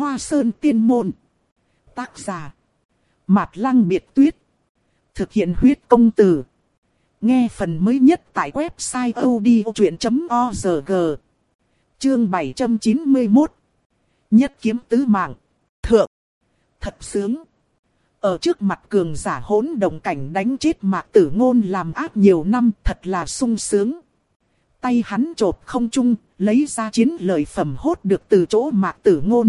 Hoa Sơn Tiên Môn. Tác giả Mạt Lăng Biệt Tuyết. Thực hiện huyết công từ. Nghe phần mới nhất tại website odchuyện.org. Chương 791. Nhất kiếm tứ mạng. Thượng. Thật sướng. Ở trước mặt cường giả hỗn động cảnh đánh chết Mạc Tử Ngôn làm ác nhiều năm, thật là sung sướng. Tay hắn chộp không trung, lấy ra chiến lợi phẩm hốt được từ chỗ Mạc Tử Ngôn.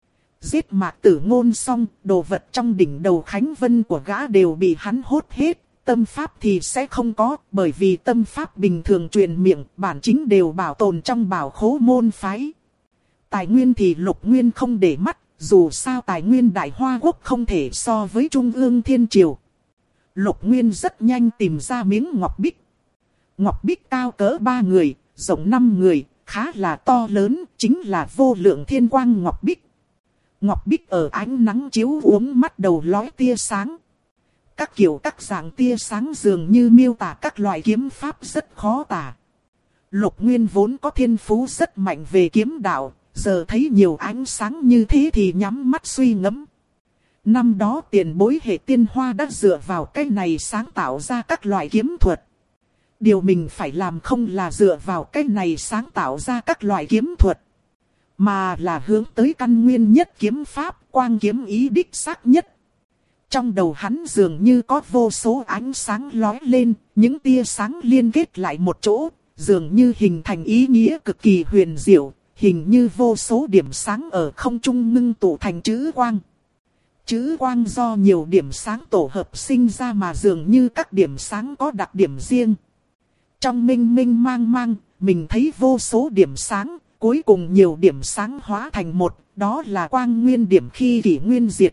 Giết Mạc Tử Ngôn xong, đồ vật trong đỉnh đầu Khánh Vân của gã đều bị hắn hốt hết. Tâm pháp thì sẽ không có, bởi vì tâm pháp bình thường truyền miệng, bản chính đều bảo tồn trong bảo khố môn phái. Tài nguyên thì Lục Nguyên không để mắt, dù sao tài nguyên Đại Hoa Quốc không thể so với Trung ương Thiên Triều. Lục Nguyên rất nhanh tìm ra miếng ngọc bích. Ngọc bích cao cỡ 3 người, rộng 5 người, khá là to lớn, chính là vô lượng thiên quang ngọc bích. Ngọc bích ở ánh nắng chiếu uống mắt đầu lóe tia sáng. Các kiểu các dạng tia sáng dường như miêu tả các loại kiếm pháp rất khó tả. Lục Nguyên vốn có thiên phú rất mạnh về kiếm đạo, giờ thấy nhiều ánh sáng như thế thì nhắm mắt suy ngẫm. Năm đó tiền bối hệ tiên hoa đã dựa vào cái này sáng tạo ra các loại kiếm thuật. Điều mình phải làm không là dựa vào cái này sáng tạo ra các loại kiếm thuật, mà là hướng tới căn nguyên nhất kiếm pháp, quang kiếm ý đích xác nhất. Trong đầu hắn dường như có vô số ánh sáng lóe lên, những tia sáng liên kết lại một chỗ, dường như hình thành ý nghĩa cực kỳ huyền diệu, hình như vô số điểm sáng ở không trung ngưng tụ thành chữ quang. Chữ quang do nhiều điểm sáng tổ hợp sinh ra mà dường như các điểm sáng có đặc điểm riêng. Trong minh minh mang mang, mình thấy vô số điểm sáng, cuối cùng nhiều điểm sáng hóa thành một, đó là quang nguyên điểm khi kỷ nguyên diệt.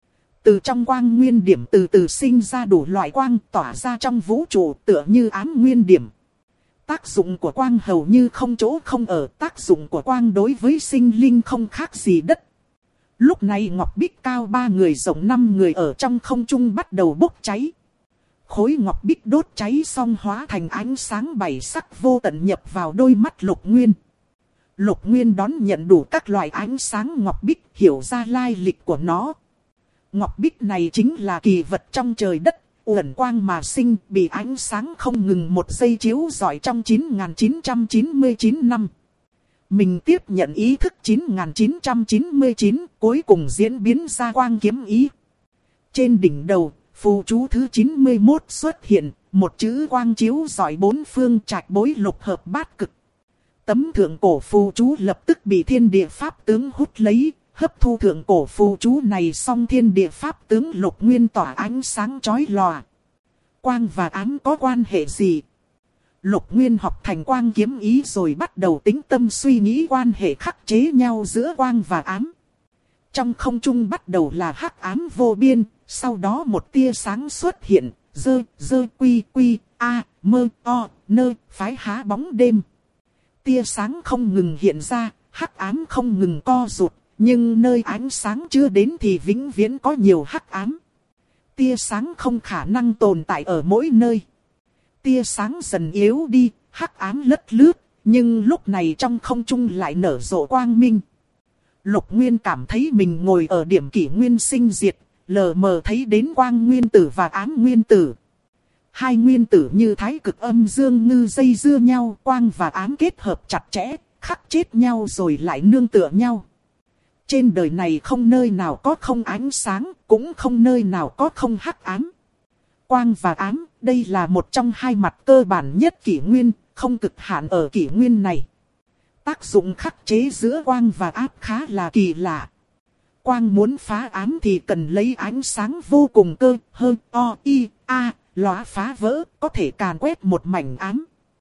Từ trong quang nguyên điểm từ từ sinh ra đủ loại quang tỏa ra trong vũ trụ tựa như ám nguyên điểm. Tác dụng của quang hầu như không chỗ không ở, tác dụng của quang đối với sinh linh không khác gì đất. Lúc này ngọc bích cao 3 người rộng 5 người ở trong không trung bắt đầu bốc cháy. Khối ngọc bích đốt cháy xong hóa thành ánh sáng 7 sắc vô tận nhập vào đôi mắt Lục Nguyên. Lục Nguyên đón nhận đủ các loại ánh sáng ngọc bích, hiểu ra lai lịch của nó. Ngọc bích này chính là kỳ vật trong trời đất, uẩn quang mà sinh, bị ánh sáng không ngừng một giây chiếu rọi trong 9999 năm. Mình tiếp nhận ý thức 9999, cuối cùng diễn biến ra quang kiếm ý. Trên đỉnh đầu, phù chú thứ 91 xuất hiện, một chữ quang chiếu rọi bốn phương trạch bối lục hợp bát cực. Tấm thượng cổ phù chú lập tức bị thiên địa pháp tướng hút lấy, hấp thu thượng cổ phù chú này xong thiên địa pháp tướng Lục Nguyên tỏa ánh sáng chói lòa. Quang và ám có quan hệ gì? Lục Nguyên học thành quang kiếm ý rồi bắt đầu tĩnh tâm suy nghĩ quan hệ khắc chế nhau giữa quang và ám. Trong không trung bắt đầu là hắc ám vô biên, sau đó một tia sáng xuất hiện, dơ quy quy, a, mơ, o, nơ, phái há bóng đêm. Tia sáng không ngừng hiện ra, hắc ám không ngừng co rụt, nhưng nơi ánh sáng chưa đến thì vĩnh viễn có nhiều hắc ám. Tia sáng không khả năng tồn tại ở mỗi nơi. Tia sáng dần yếu đi, hắc ám lất lướt, nhưng lúc này trong không trung lại nở rộ quang minh. Lục Nguyên cảm thấy mình ngồi ở điểm kỷ nguyên sinh diệt, lờ mờ thấy đến quang nguyên tử và ám nguyên tử. Hai nguyên tử như thái cực âm dương ngư dây dưa nhau, quang và ám kết hợp chặt chẽ, khắc chết nhau rồi lại nương tựa nhau. Trên đời này không nơi nào có không ánh sáng, cũng không nơi nào có không hắc ám. Quang và ám, đây là một trong hai mặt cơ bản nhất kỷ nguyên, không cực hạn ở kỷ nguyên này. Tác dụng khắc chế giữa quang và ám khá là kỳ lạ. Quang muốn phá ám thì cần lấy ánh sáng vô cùng cơ, hơn, o, i, a, lóa phá vỡ, có thể càn quét một mảnh ám.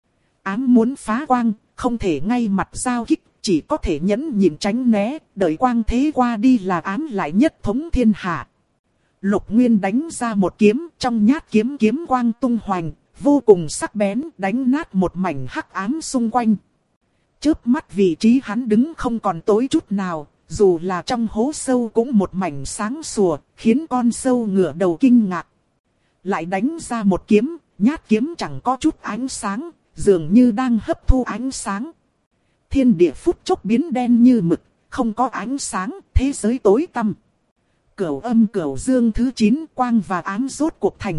Ám muốn phá quang, không thể ngay mặt giao kích, chỉ có thể nhẫn nhịn tránh né, đợi quang thế qua đi là ám lại nhất thống thiên hạ. Lục Nguyên đánh ra một kiếm, trong nhát kiếm kiếm quang tung hoành, vô cùng sắc bén, đánh nát một mảnh hắc ám xung quanh. Chớp mắt vị trí hắn đứng không còn tối chút nào, dù là trong hố sâu cũng một mảnh sáng sủa, khiến con sâu ngửa đầu kinh ngạc. Lại đánh ra một kiếm, nhát kiếm chẳng có chút ánh sáng, dường như đang hấp thu ánh sáng. Thiên địa phút chốc biến đen như mực, không có ánh sáng, thế giới tối tăm. Cửu âm cửu dương thứ 9 quang và ám rốt cuộc thành.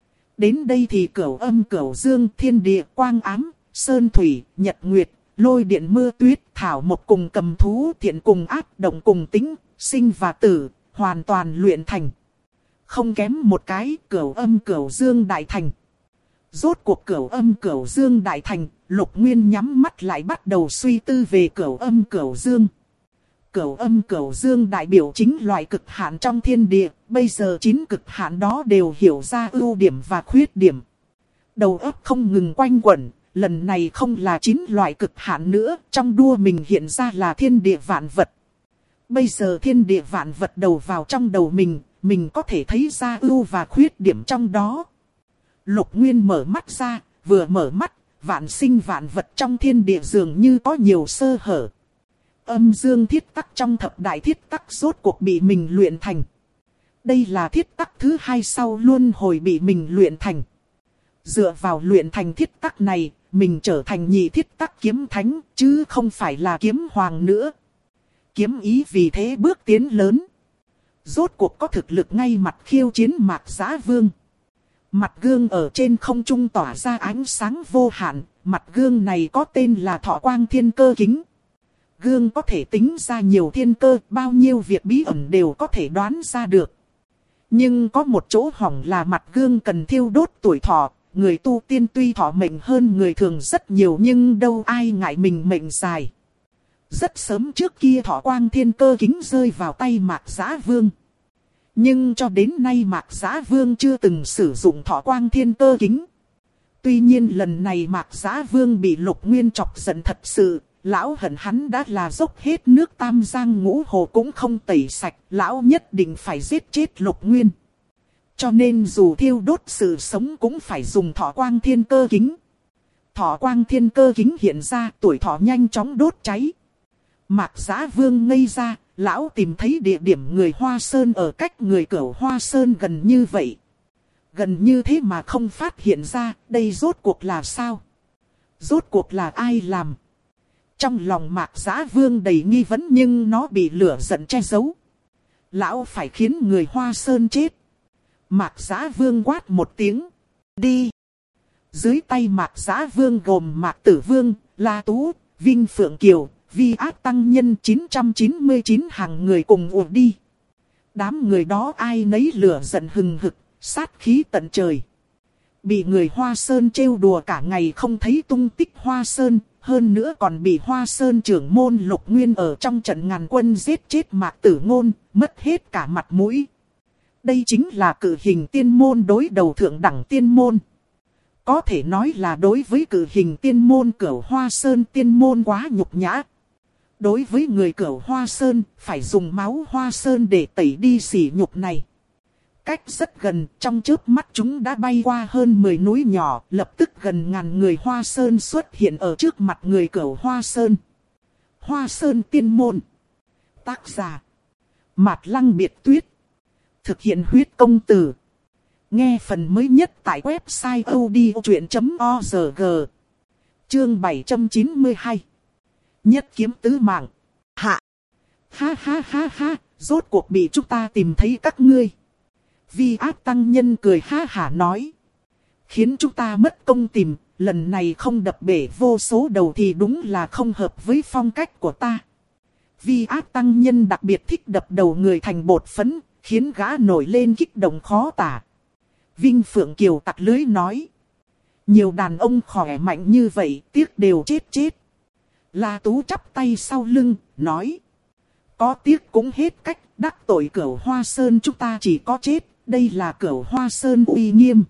Đến đây thì cửu âm cửu dương thiên địa quang ám, sơn thủy, nhật nguyệt, lôi điện mưa tuyết, thảo một cùng cầm thú, thiện cùng ác, động cùng tính, sinh và tử, hoàn toàn luyện thành. Không kém một cái, cửu âm cửu dương đại thành. Rốt cuộc cửu âm cửu dương đại thành, Lục Nguyên nhắm mắt lại bắt đầu suy tư về cửu âm cửu dương. Cửu âm cửu dương đại biểu chính loại cực hạn trong thiên địa, bây giờ 9 cực hạn đó đều hiểu ra ưu điểm và khuyết điểm. Đầu óc không ngừng quanh quẩn, lần này không là 9 loại cực hạn nữa, trong đua mình hiện ra là thiên địa vạn vật. Bây giờ thiên địa vạn vật đầu vào trong đầu mình có thể thấy ra ưu và khuyết điểm trong đó. Lục Nguyên mở mắt ra, vừa mở mắt, vạn sinh vạn vật trong thiên địa dường như có nhiều sơ hở. Âm dương thiết tắc trong thập đại thiết tắc rốt cuộc bị mình luyện thành. Đây là thiết tắc thứ 2 sau luân hồi bị mình luyện thành. Dựa vào luyện thành thiết tắc này, mình trở thành nhị thiết tắc kiếm thánh, chứ không phải là kiếm hoàng nữa. Kiếm ý vì thế bước tiến lớn. Rốt cuộc có thực lực ngay mặt khiêu chiến Mạc Giá Vương. Mặt gương ở trên không trung tỏa ra ánh sáng vô hạn, mặt gương này có tên là Thọ Quang Thiên Cơ Kính. Gương có thể tính ra nhiều thiên cơ, bao nhiêu việc bí ẩn đều có thể đoán ra được. Nhưng có một chỗ hỏng là mặt gương cần thiêu đốt tuổi thọ, người tu tiên tuy thọ mệnh hơn người thường rất nhiều nhưng đâu ai ngại mình mệnh dài. Rất sớm trước kia Thọ Quang Thiên Cơ Kính rơi vào tay Mạc Giá Vương. Nhưng cho đến nay Mạc Giá Vương chưa từng sử dụng Thọ Quang Thiên Cơ Kính. Tuy nhiên lần này Mạc Giá Vương bị Lục Nguyên chọc giận thật sự, lão hận hắn đã là dốc hết nước Tam Giang Ngũ Hồ cũng không tẩy sạch, lão nhất định phải giết chết Lục Nguyên. Cho nên dù thiêu đốt sự sống cũng phải dùng Thọ Quang Thiên Cơ Kính. Thọ Quang Thiên Cơ Kính hiện ra, tuổi thọ nhanh chóng đốt cháy. Mạc Giá Vương ngây ra, lão tìm thấy địa điểm người Hoa Sơn ở cách người Cửu Hoa Sơn gần như vậy. Gần như thế mà không phát hiện ra, đây rốt cuộc là sao? Rốt cuộc là ai làm? Trong lòng Mạc Giá Vương đầy nghi vấn nhưng nó bị lửa giận che giấu. Lão phải khiến người Hoa Sơn chết. Mạc Giá Vương quát một tiếng. Đi! Dưới tay Mạc Giá Vương gồm Mạc Tử Vương, La Tú, Vinh Phượng Kiều, Vi Ác Tăng Nhân 999 hàng người cùng ùa đi. Đám người đó ai nấy lửa giận hừng hực, sát khí tận trời. Bị người Hoa Sơn trêu đùa cả ngày không thấy tung tích Hoa Sơn, hơn nữa còn bị Hoa Sơn trưởng môn Lục Nguyên ở trong trận ngàn quân giết chết Mạc Tử Ngôn, mất hết cả mặt mũi. Đây chính là cử hình tiên môn đối đầu thượng đẳng tiên môn. Có thể nói là đối với cử hình tiên môn Cửu Hoa Sơn tiên môn quá nhục nhã. Đối với người Cửu Hoa Sơn, phải dùng máu Hoa Sơn để tẩy đi sỉ nhục này. Cách rất gần, trong chớp mắt chúng đã bay qua hơn 10 núi nhỏ, lập tức gần ngàn người Hoa Sơn xuất hiện ở trước mặt người Cửu Hoa Sơn. Hoa Sơn tiên môn. Tác giả: Mạt Lăng Biệt Tuyết. Thực hiện huyết công từ. Nghe phần mới nhất tại website odchuyện.org. Chương 792. Nhất kiếm tứ mạng. Hạ. Ha ha ha ha, rốt cuộc bị chúng ta tìm thấy các ngươi. Vi Ác Tăng Nhân cười ha hả nói. Khiến chúng ta mất công tìm, lần này không đập bể vô số đầu thì đúng là không hợp với phong cách của ta. Vi Ác Tăng Nhân đặc biệt thích đập đầu người thành bột phấn, khiến gã nổi lên kích động khó tả. Vinh Phượng Kiều tặc lưới nói. Nhiều đàn ông khỏe mạnh như vậy, tiếc đều chết. La Tú chắp tay sau lưng, nói. Có tiếc cũng hết cách, đắc tội Cửu Hoa Sơn chúng ta chỉ có chết, đây là Cửu Hoa Sơn uy nghiêm.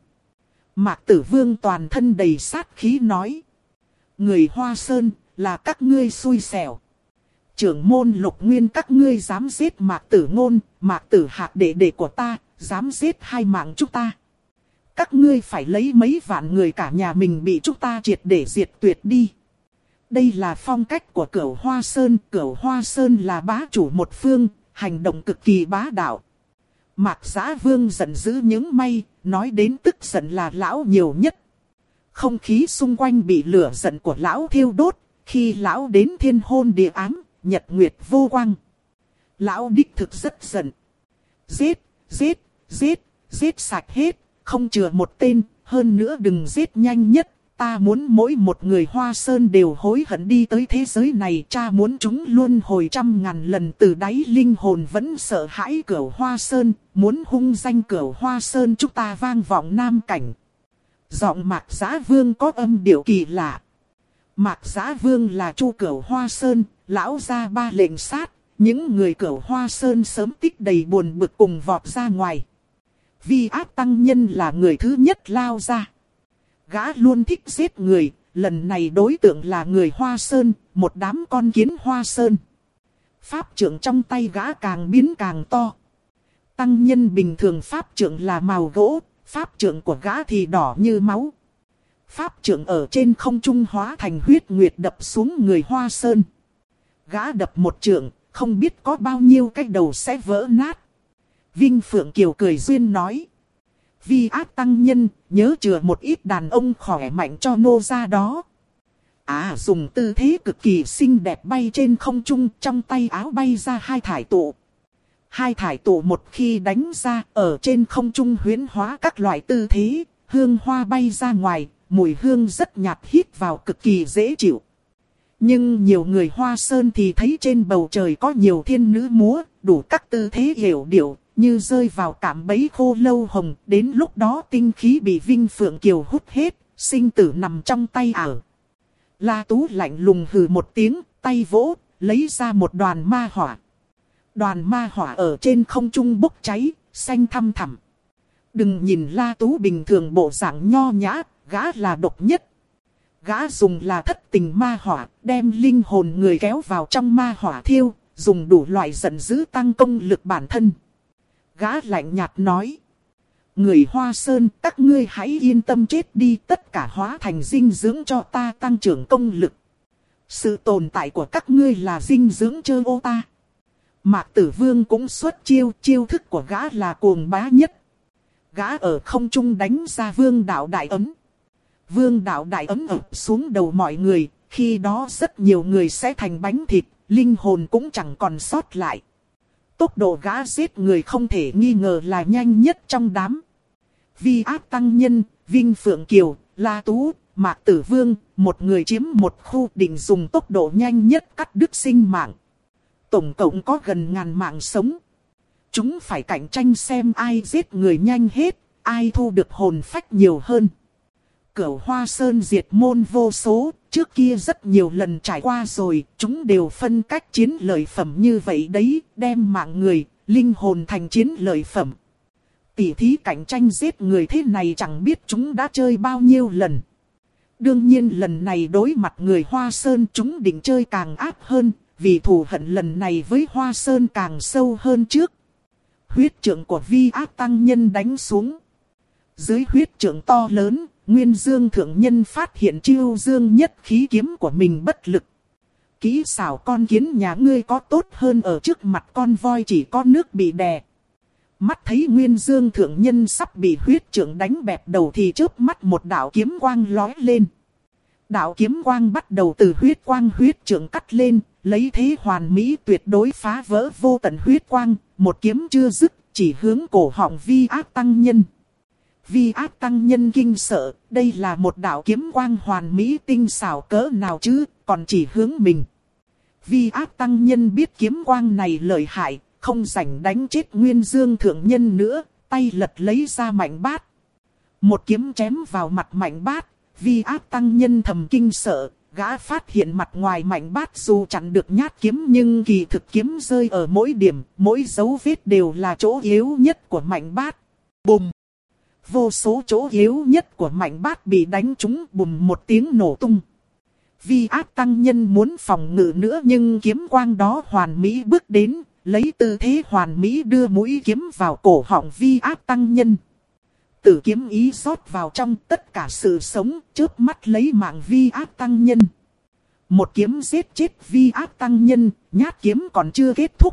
Mạc Tử Vương toàn thân đầy sát khí nói. Người Hoa Sơn, là các ngươi xui xẻo. Trưởng môn Lục Nguyên các ngươi dám giết Mạc Tử Ngôn, Mạc Tử Hạc đệ đệ của ta, dám giết hai mạng chúng ta. Các ngươi phải lấy mấy vạn người cả nhà mình bị chúng ta triệt để diệt tuyệt đi. Đây là phong cách của Cửu Hoa Sơn. Cửu Hoa Sơn là bá chủ một phương, hành động cực kỳ bá đạo. Mạc Giá Vương giận dữ những may, nói đến tức giận là lão nhiều nhất. Không khí xung quanh bị lửa giận của lão thiêu đốt. Khi lão đến thiên hôn địa ám, nhật nguyệt vô quang. Lão đích thực rất giận. Giết, giết, giết, giết sạch hết, không chừa một tên, hơn nữa đừng giết nhanh nhất. Ta muốn mỗi một người Hoa Sơn đều hối hận đi tới thế giới này. Cha muốn chúng luôn hồi 100.000 lần từ đáy linh hồn vẫn sợ hãi Cửu Hoa Sơn. Muốn hung danh Cửu Hoa Sơn chúng ta vang vọng Nam Cảnh. Giọng Mạc Giá Vương có âm điệu kỳ lạ. Mạc Giá Vương là Chu Cửu Hoa Sơn, lão ra 3 lệnh sát. Những người Cửu Hoa Sơn sớm tích đầy buồn bực cùng vọt ra ngoài. Vi Ác Tăng Nhân là người thứ nhất lao ra. Gã luôn thích giết người, lần này đối tượng là người Hoa Sơn, một đám con kiến Hoa Sơn. Pháp trượng trong tay gã càng biến càng to. Tăng nhân bình thường pháp trượng là màu gỗ, pháp trượng của gã thì đỏ như máu. Pháp trượng ở trên không trung hóa thành huyết nguyệt đập xuống người Hoa Sơn. Gã đập một trượng, không biết có bao nhiêu cái đầu sẽ vỡ nát. Vinh Phượng Kiều cười duyên nói. Vi Ác Tăng Nhân, nhớ chừa một ít đàn ông khỏe mạnh cho nô ra đó. Dùng tư thế cực kỳ xinh đẹp bay trên không trung, trong tay áo bay ra 2 thải tụ. 2 thải tụ một khi đánh ra, ở trên không trung huyễn hóa các loại tư thế, hương hoa bay ra ngoài, mùi hương rất nhạt hít vào cực kỳ dễ chịu. Nhưng nhiều người Hoa Sơn thì thấy trên bầu trời có nhiều thiên nữ múa, đủ các tư thế hiểu điệu, như rơi vào cạm bẫy khô lâu hồng. Đến lúc đó tinh khí bị Vinh Phượng Kiều hút hết, sinh tử nằm trong tay ảo. La Tú lạnh lùng hừ một tiếng, tay vỗ, lấy ra một đoàn ma hỏa. Đoàn ma hỏa ở trên không trung bốc cháy, xanh thăm thẳm. Đừng nhìn La Tú bình thường bộ dạng nho nhã, gã là độc nhất. Gã dùng là thất tình ma hỏa, đem linh hồn người kéo vào trong ma hỏa thiêu, dùng đủ loại giận dữ tăng công lực bản thân. Gã lạnh nhạt nói. Người Hoa Sơn, các ngươi hãy yên tâm chết đi, tất cả hóa thành dinh dưỡng cho ta tăng trưởng công lực. Sự tồn tại của các ngươi là dinh dưỡng chơ ô ta. Mạc Tử Vương cũng xuất chiêu, chiêu thức của gã là cuồng bá nhất. Gã ở không trung đánh ra Vương Đạo Đại Ấm. Vương Đạo Đại Ấm ập xuống đầu mọi người, khi đó rất nhiều người sẽ thành bánh thịt, linh hồn cũng chẳng còn sót lại. Tốc độ gã giết người không thể nghi ngờ là nhanh nhất trong đám. Vi Ác Tăng Nhân, Vinh Phượng Kiều, La Tú, Mạc Tử Vương, một người chiếm một khu, định dùng tốc độ nhanh nhất cắt đứt sinh mạng. Tổng cộng có gần 1000 mạng sống. Chúng phải cạnh tranh xem ai giết người nhanh hết, ai thu được hồn phách nhiều hơn. Cửu Hoa Sơn diệt môn vô số, trước kia rất nhiều lần trải qua rồi, chúng đều phân cách chiến lợi phẩm như vậy đấy, đem mạng người, linh hồn thành chiến lợi phẩm. Tỷ thí cạnh tranh giết người thế này chẳng biết chúng đã chơi bao nhiêu lần. Đương nhiên lần này đối mặt người Hoa Sơn chúng định chơi càng ác hơn, vì thù hận lần này với Hoa Sơn càng sâu hơn trước. Huyết trượng của Vi Ác Tăng Nhân đánh xuống. Dưới huyết trượng to lớn, Nguyên Dương Thượng Nhân phát hiện chiêu dương nhất khí kiếm của mình bất lực. Kỹ xảo con kiến nhà ngươi có tốt hơn ở trước mặt con voi chỉ có nước bị đè. Mắt thấy Nguyên Dương Thượng Nhân sắp bị huyết trượng đánh bẹp đầu thì chớp mắt một đạo kiếm quang lóe lên. Đạo kiếm quang bắt đầu từ huyết trượng cắt lên, lấy thế hoàn mỹ tuyệt đối phá vỡ vô tận huyết quang, một kiếm chưa dứt, chỉ hướng cổ họng Vi Ác Tăng Nhân. Vi Ác Tăng Nhân kinh sợ, đây là một đạo kiếm quang hoàn mỹ tinh xảo cỡ nào chứ, còn chỉ hướng mình. Vi Ác Tăng Nhân biết kiếm quang này lợi hại, không rảnh đánh chết Nguyên Dương Thượng Nhân nữa, tay lật lấy ra Mạnh Bát. Một kiếm chém vào mặt Mạnh Bát, Vi Ác Tăng Nhân thầm kinh sợ, gã phát hiện mặt ngoài Mạnh Bát dù chặn được nhát kiếm nhưng kỳ thực kiếm rơi ở mỗi điểm, mỗi dấu vết đều là chỗ yếu nhất của Mạnh Bát. Bùm! Vô số chỗ yếu nhất của Mạnh Bát bị đánh trúng, bùm một tiếng nổ tung. Vi Ác Tăng Nhân muốn phòng ngự nữa nhưng kiếm quang đó hoàn mỹ bước đến, lấy tư thế hoàn mỹ đưa mũi kiếm vào cổ họng Vi Ác Tăng Nhân. Tử kiếm ý rót vào trong tất cả sự sống, chớp mắt lấy mạng Vi Ác Tăng Nhân. Một kiếm giết chết Vi Ác Tăng Nhân, nhát kiếm còn chưa kết thúc.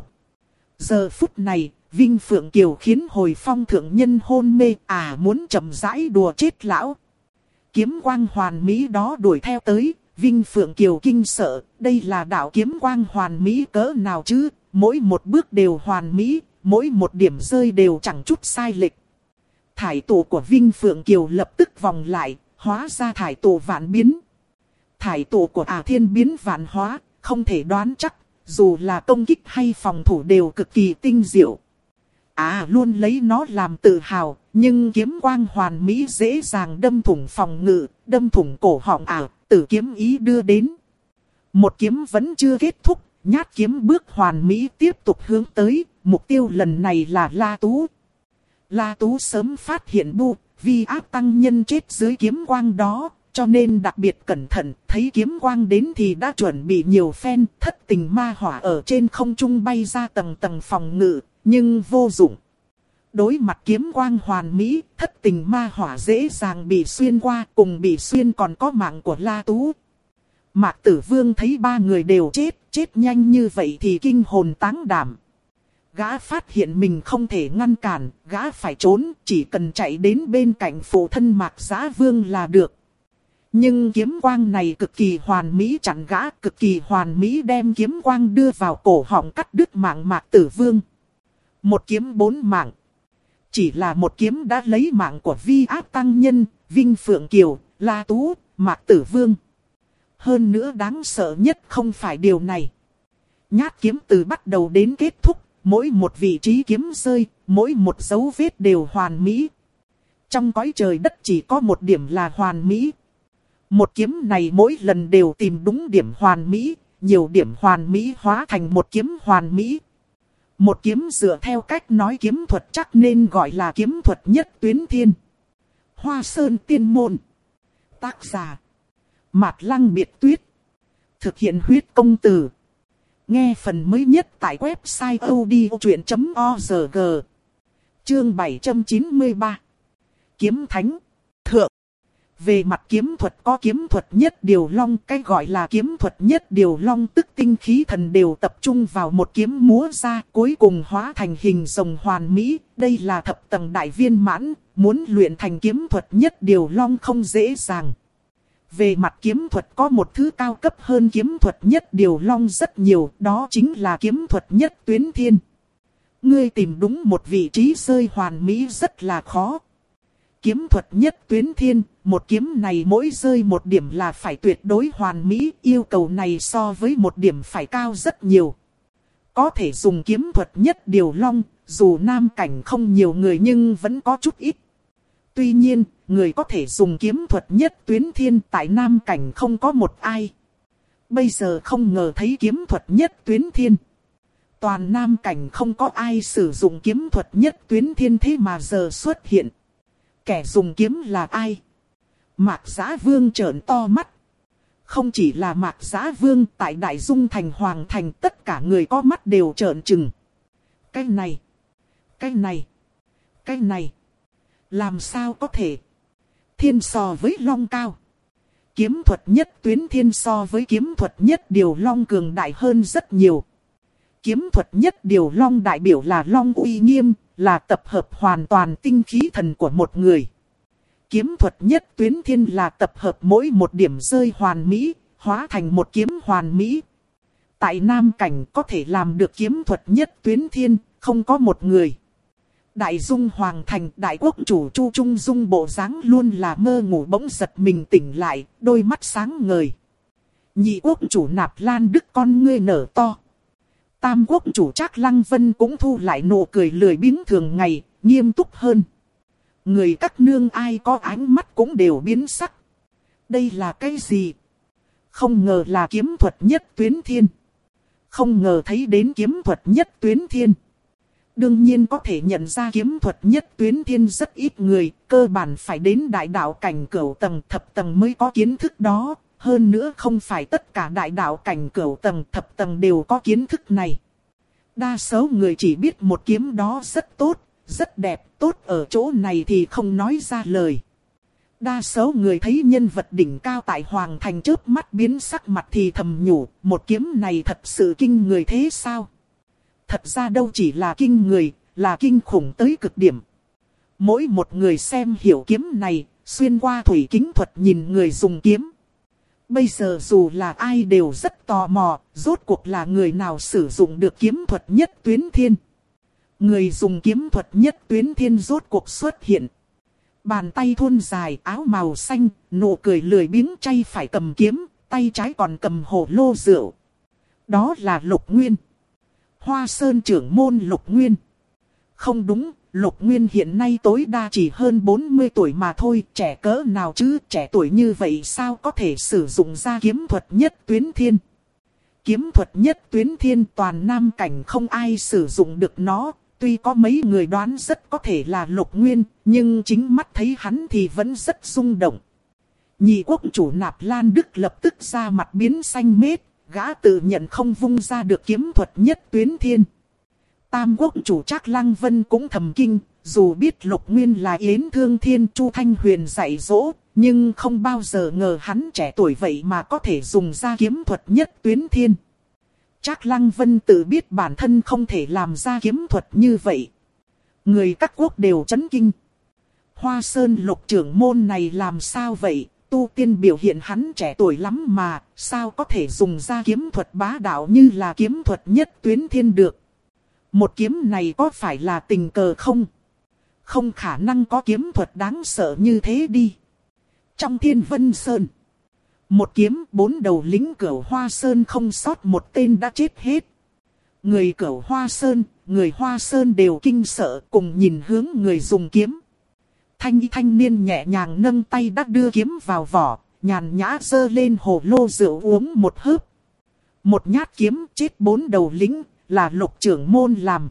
Giờ phút này, Vinh Phượng Kiều khiến Hồi Phong Thượng Nhân hôn mê, muốn chậm rãi đùa chết lão. Kiếm quang hoàn mỹ đó đuổi theo tới, Vinh Phượng Kiều kinh sợ, đây là đạo kiếm quang hoàn mỹ cỡ nào chứ, mỗi một bước đều hoàn mỹ, mỗi một điểm rơi đều chẳng chút sai lệch. Thải tụ của Vinh Phượng Kiều lập tức vòng lại, hóa ra thải tụ vạn biến. Thải tụ của Thiên biến vạn hóa, không thể đoán chắc, dù là công kích hay phòng thủ đều cực kỳ tinh diệu. Luôn lấy nó làm tự hào, nhưng kiếm quang hoàn mỹ dễ dàng đâm thủng phòng ngự, đâm thủng cổ họng tử kiếm ý đưa đến. Một kiếm vẫn chưa kết thúc, nhát kiếm bước hoàn mỹ tiếp tục hướng tới, mục tiêu lần này là La Tú. La Tú sớm phát hiện Vi Áp tăng nhân chết dưới kiếm quang đó, cho nên đặc biệt cẩn thận, thấy kiếm quang đến thì đã chuẩn bị nhiều phen, thất tình ma hỏa ở trên không trung bay ra tầng tầng phòng ngự, nhưng vô dụng. Đối mặt kiếm quang hoàn mỹ, thất tình ma hỏa dễ dàng bị xuyên qua, cùng bị xuyên còn có mạng của La Tú. Mạc Tử Vương thấy ba người đều chết nhanh như vậy thì kinh hồn táng đảm. Gã phát hiện mình không thể ngăn cản, gã phải trốn, chỉ cần chạy đến bên cạnh phụ thân Mạc Giá Vương là được. Nhưng kiếm quang này cực kỳ hoàn mỹ chặn gã, cực kỳ hoàn mỹ đem kiếm quang đưa vào cổ họng cắt đứt mạng Mạc Tử Vương. Một kiếm 4 mạng. Chỉ là một kiếm đã lấy mạng của Vi Áp tăng nhân, Vinh Phượng Kiều, La Tú, Mạc Tử Vương. Hơn nữa đáng sợ nhất không phải điều này. Nhát kiếm từ bắt đầu đến kết thúc, mỗi một vị trí kiếm rơi, mỗi một dấu vết đều hoàn mỹ. Trong cõi trời đất chỉ có một điểm là hoàn mỹ. Một kiếm này mỗi lần đều tìm đúng điểm hoàn mỹ, nhiều điểm hoàn mỹ hóa thành một kiếm hoàn mỹ. Một kiếm dựa theo cách nói kiếm thuật chắc nên gọi là kiếm thuật nhất tuyến thiên. Hoa Sơn Tiên Môn. Tác giả Mạt Lăng Biệt Tuyết. Thực hiện huyết công từ. Nghe phần mới nhất tại website odchuyện.org. Chương 793. Kiếm Thánh. Thượng. Về mặt kiếm thuật có kiếm thuật nhất điều long, cái gọi là kiếm thuật nhất điều long tức tinh khí thần đều tập trung vào một kiếm múa ra, cuối cùng hóa thành hình rồng hoàn mỹ. Đây là thập tầng đại viên mãn, muốn luyện thành kiếm thuật nhất điều long không dễ dàng. Về mặt kiếm thuật có một thứ cao cấp hơn kiếm thuật nhất điều long rất nhiều, đó chính là kiếm thuật nhất tuyến thiên. Ngươi tìm đúng một vị trí rơi hoàn mỹ rất là khó. Kiếm thuật nhất tuyến thiên, một kiếm này mỗi rơi một điểm là phải tuyệt đối hoàn mỹ, yêu cầu này so với một điểm phải cao rất nhiều. Có thể dùng kiếm thuật nhất điều long, dù nam cảnh không nhiều người nhưng vẫn có chút ít. Tuy nhiên, người có thể dùng kiếm thuật nhất tuyến thiên tại nam cảnh không có một ai. Bây giờ không ngờ thấy kiếm thuật nhất tuyến thiên. Toàn nam cảnh không có ai sử dụng kiếm thuật nhất tuyến thiên thế mà giờ xuất hiện. Kẻ dùng kiếm là ai? Mạc Giá Vương trợn to mắt. Không chỉ là Mạc Giá Vương, tại Đại Dung Thành Hoàng Thành tất cả người có mắt đều trợn trừng. Cái này, cái này, cái này, làm sao có thể? Thiên so với long cao. Kiếm thuật nhất tuyến thiên so với kiếm thuật nhất điều long cường đại hơn rất nhiều. Kiếm thuật nhất điều long đại biểu là long uy nghiêm, là tập hợp hoàn toàn tinh khí thần của một người. Kiếm thuật nhất tuyến thiên là tập hợp mỗi một điểm rơi hoàn mỹ, hóa thành một kiếm hoàn mỹ. Tại Nam Cảnh có thể làm được kiếm thuật nhất tuyến thiên, không có một người. Đại Dung Hoàng Thành đại quốc chủ Chu Trung Dung bộ dáng luôn là mơ ngủ bỗng giật mình tỉnh lại, đôi mắt sáng ngời. Nhị quốc chủ Nạp Lan Đức con ngươi nở to. Tam quốc chủ Trác Lăng Vân cũng thu lại nụ cười lười biếng thường ngày, nghiêm túc hơn. Người các nương ai có ánh mắt cũng đều biến sắc. Đây là cái gì? Không ngờ là kiếm thuật nhất tuyến thiên. Không ngờ thấy đến kiếm thuật nhất tuyến thiên. Đương nhiên có thể nhận ra kiếm thuật nhất tuyến thiên rất ít người, cơ bản phải đến đại đạo cảnh cửu tầng thập tầng mới có kiến thức đó. Hơn nữa không phải tất cả đại đạo cảnh cửu tầng thập tầng đều có kiến thức này. Đa số người chỉ biết một kiếm đó rất tốt, rất đẹp, tốt ở chỗ này thì không nói ra lời. Đa số người thấy nhân vật đỉnh cao tại Hoàng Thành chớp mắt biến sắc mặt thì thầm nhủ, một kiếm này thật sự kinh người thế sao? Thật ra đâu chỉ là kinh người, là kinh khủng tới cực điểm. Mỗi một người xem hiểu kiếm này, xuyên qua thủy kính thuật nhìn người dùng kiếm. Bây giờ dù là ai đều rất tò mò, rốt cuộc là người nào sử dụng được kiếm thuật nhất tuyến thiên. Người dùng kiếm thuật nhất tuyến thiên rốt cuộc xuất hiện. Bàn tay thon dài, áo màu xanh, nụ cười lười biếng chay phải cầm kiếm, tay trái còn cầm hồ lô rượu. Đó là Lục Nguyên. Hoa Sơn trưởng môn Lục Nguyên. Không đúng, Lục Nguyên hiện nay tối đa chỉ hơn 40 tuổi mà thôi, trẻ cỡ nào chứ, trẻ tuổi như vậy sao có thể sử dụng ra kiếm thuật nhất tuyến thiên. Kiếm thuật nhất tuyến thiên toàn Nam Cảnh không ai sử dụng được nó, tuy có mấy người đoán rất có thể là Lục Nguyên, nhưng chính mắt thấy hắn thì vẫn rất rung động. Nhị quốc chủ Nạp Lan Đức lập tức ra mặt biến xanh mét, gã tự nhận không vung ra được kiếm thuật nhất tuyến thiên. Tam quốc chủ Trác Lăng Vân cũng thầm kinh, dù biết Lục Nguyên là Yến Thương Thiên Chu Thanh Huyền dạy dỗ, nhưng không bao giờ ngờ hắn trẻ tuổi vậy mà có thể dùng ra kiếm thuật nhất tuyến thiên. Trác Lăng Vân tự biết bản thân không thể làm ra kiếm thuật như vậy. Người các quốc đều chấn kinh. Hoa Sơn Lục trưởng môn này làm sao vậy? Tu tiên biểu hiện hắn trẻ tuổi lắm mà, sao có thể dùng ra kiếm thuật bá đạo như là kiếm thuật nhất tuyến thiên được? Một kiếm này có phải là tình cờ không? Không khả năng có kiếm thuật đáng sợ như thế đi. Trong Thiên Vân Sơn, một kiếm 4 đầu lính Cửu Hoa Sơn không sót một tên đã chết hết. Người Cửu Hoa Sơn, người Hoa Sơn đều kinh sợ cùng nhìn hướng người dùng kiếm. Thanh niên nhẹ nhàng nâng tay đã đưa kiếm vào vỏ, nhàn nhã giơ lên hồ lô rượu uống một hớp. Một nhát kiếm chết 4 đầu lính, là Lục trưởng môn làm.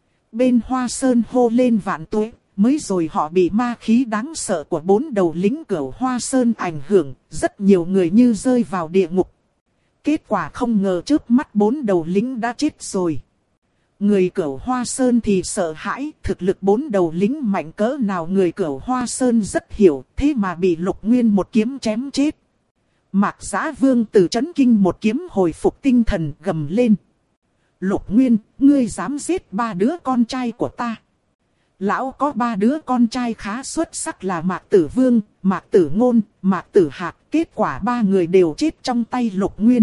Bên Hoa Sơn hô lên vạn tuế, mới rồi họ bị ma khí đáng sợ của 4 đầu lính Cửu Hoa Sơn ảnh hưởng, rất nhiều người như rơi vào địa ngục. Kết quả không ngờ trước mắt 4 đầu lính đã chết rồi. Người Cửu Hoa Sơn thì sợ hãi, thực lực 4 đầu lính mạnh cỡ nào người Cửu Hoa Sơn rất hiểu, thế mà bị Lục Nguyên một kiếm chém chết. Mạc Giá Vương từ chấn kinh một kiếm hồi phục tinh thần gầm lên. Lục Nguyên, ngươi dám giết 3 đứa con trai của ta. Lão có 3 đứa con trai khá xuất sắc là Mạc Tử Vương, Mạc Tử Ngôn, Mạc Tử Hạc. Kết quả 3 người đều chết trong tay Lục Nguyên.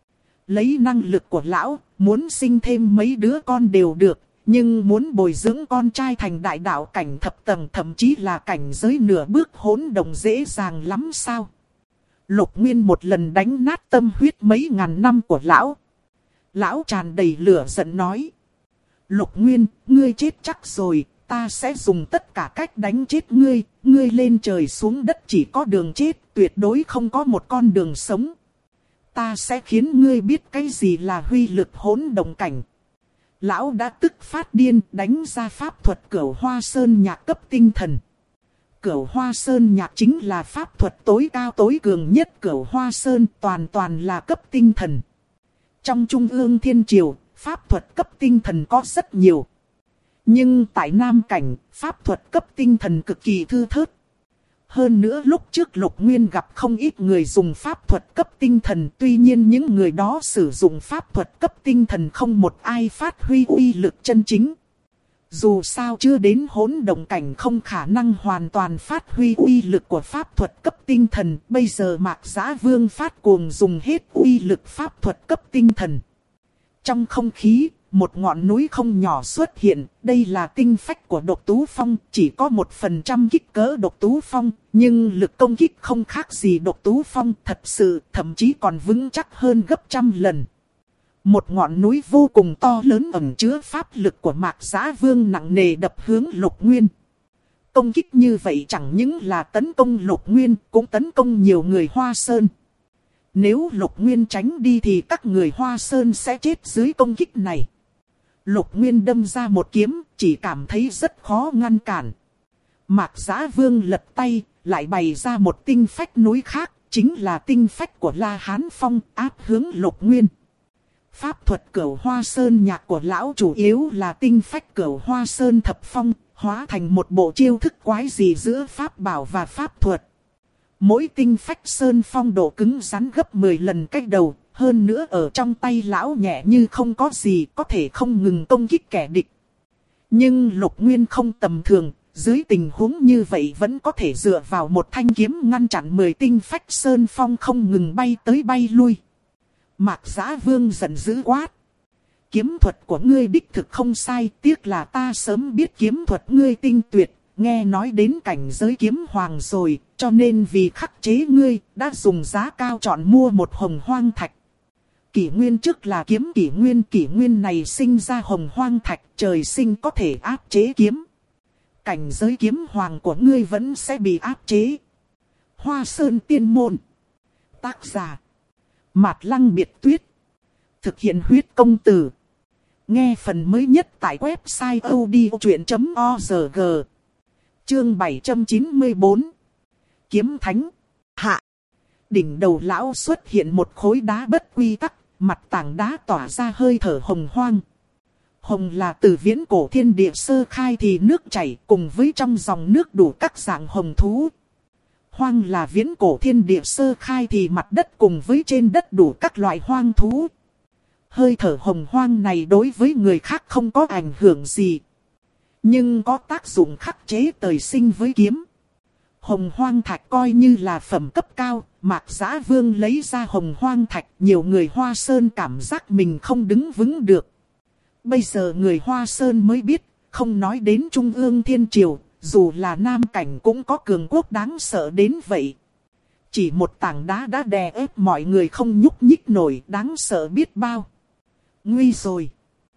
Lấy năng lực của lão, muốn sinh thêm mấy đứa con đều được. Nhưng muốn bồi dưỡng con trai thành đại đạo cảnh thập tầng thậm chí là cảnh giới nửa bước hỗn đồng dễ dàng lắm sao? Lục Nguyên một lần đánh nát tâm huyết mấy ngàn năm của lão. Lão tràn đầy lửa giận nói. Lục Nguyên, ngươi chết chắc rồi, ta sẽ dùng tất cả cách đánh chết ngươi. Ngươi lên trời xuống đất chỉ có đường chết, tuyệt đối không có một con đường sống. Ta sẽ khiến ngươi biết cái gì là huy lực hỗn động cảnh. Lão đã tức phát điên đánh ra pháp thuật Cửu Hoa Sơn nhạc cấp tinh thần. Cửu Hoa Sơn nhạc chính là pháp thuật tối cao tối cường nhất Cửu Hoa Sơn, toàn là cấp tinh thần. Trong Trung ương Thiên Triều, pháp thuật cấp tinh thần có rất nhiều. Nhưng tại Nam Cảnh, pháp thuật cấp tinh thần cực kỳ thưa thớt. Hơn nữa lúc trước Lục Nguyên gặp không ít người dùng pháp thuật cấp tinh thần. Tuy nhiên những người đó sử dụng pháp thuật cấp tinh thần không một ai phát huy uy lực chân chính. Dù sao chưa đến hỗn động cảnh không khả năng hoàn toàn phát huy uy lực của pháp thuật cấp tinh thần. Bây giờ Mạc Giá Vương phát cuồng dùng hết uy lực pháp thuật cấp tinh thần. Trong không khí, một ngọn núi không nhỏ xuất hiện. Đây là tinh phách của Độc Tú Phong, chỉ có 1% kích cỡ Độc Tú Phong. Nhưng lực công kích không khác gì Độc Tú Phong, thật sự thậm chí còn vững chắc hơn gấp trăm lần. Một ngọn núi vô cùng to lớn ẩn chứa pháp lực của Mạc Giá Vương nặng nề đập hướng Lục Nguyên. Công kích như vậy chẳng những là tấn công Lục Nguyên, cũng tấn công nhiều người Hoa Sơn. Nếu Lục Nguyên tránh đi thì các người Hoa Sơn sẽ chết dưới công kích này. Lục Nguyên đâm ra một kiếm, chỉ cảm thấy rất khó ngăn cản. Mạc Giá Vương lật tay, lại bày ra một tinh phách núi khác, chính là tinh phách của La Hán Phong áp hướng Lục Nguyên. Pháp thuật Cửu Hoa Sơn nhạc của lão chủ yếu là tinh phách Cửu Hoa Sơn thập phong, hóa thành một bộ chiêu thức quái dị giữa pháp bảo và pháp thuật. Mỗi tinh phách sơn phong độ cứng rắn gấp 10 lần cách đầu, hơn nữa ở trong tay lão nhẹ như không có gì, có thể không ngừng công kích kẻ địch. Nhưng Lục Nguyên không tầm thường, Dưới tình huống như vậy vẫn có thể dựa vào một thanh kiếm ngăn chặn 10 tinh phách sơn phong không ngừng bay tới bay lui. Mạc Giá Vương giận dữ quát. Kiếm thuật của ngươi đích thực không sai, tiếc là ta sớm biết kiếm thuật ngươi tinh tuyệt, nghe nói đến cảnh giới kiếm hoàng rồi, cho nên vì khắc chế ngươi, đã dùng giá cao chọn mua một hồng hoang thạch. Kỷ nguyên trước là kiếm kỷ nguyên này sinh ra hồng hoang thạch, trời sinh có thể áp chế kiếm. Cảnh giới kiếm hoàng của ngươi vẫn sẽ bị áp chế. Hoa Sơn Tiên Môn. Tác giả Mạt Lăng Biệt Tuyết. Thực hiện huyết công từ. Nghe phần mới nhất tại website odchuyện.org. Chương 794. Kiếm Thánh. Hạ. Đỉnh đầu lão xuất hiện một khối đá bất quy tắc, mặt tảng đá tỏa ra hơi thở hồng hoang. Hồng là từ viễn cổ thiên địa sơ khai thì nước chảy, cùng với trong dòng nước đủ các dạng hồng thú. Hoang là viễn cổ thiên địa sơ khai thì mặt đất cùng với trên đất đủ các loại hoang thú. Hơi thở hồng hoang này đối với người khác không có ảnh hưởng gì, nhưng có tác dụng khắc chế trời sinh với kiếm. Hồng hoang thạch coi như là phẩm cấp cao, Mạc Giá Vương lấy ra hồng hoang thạch, nhiều người Hoa Sơn cảm giác mình không đứng vững được. Bây giờ người Hoa Sơn mới biết, không nói đến Trung ương Thiên Triều, dù là Nam Cảnh cũng có cường quốc đáng sợ đến vậy. Chỉ một tảng đá đã đè ép mọi người không nhúc nhích nổi, đáng sợ biết bao. Nguy rồi.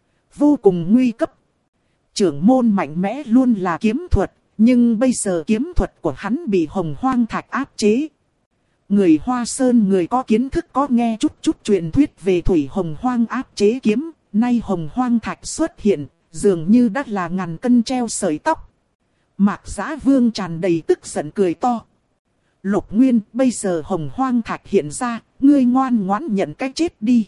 Vô cùng nguy cấp. Trưởng môn mạnh mẽ luôn là kiếm thuật, nhưng bây giờ kiếm thuật của hắn bị hồng hoang thạch áp chế. Người Hoa Sơn người có kiến thức có nghe chút truyền thuyết về thủy hồng hoang áp chế kiếm. Nay hồng hoang thạch xuất hiện, dường như đã là ngàn cân treo sợi tóc. Mạc Giá Vương tràn đầy tức giận cười to. Lục Nguyên, bây giờ hồng hoang thạch hiện ra, ngươi ngoan ngoãn nhận cái chết đi.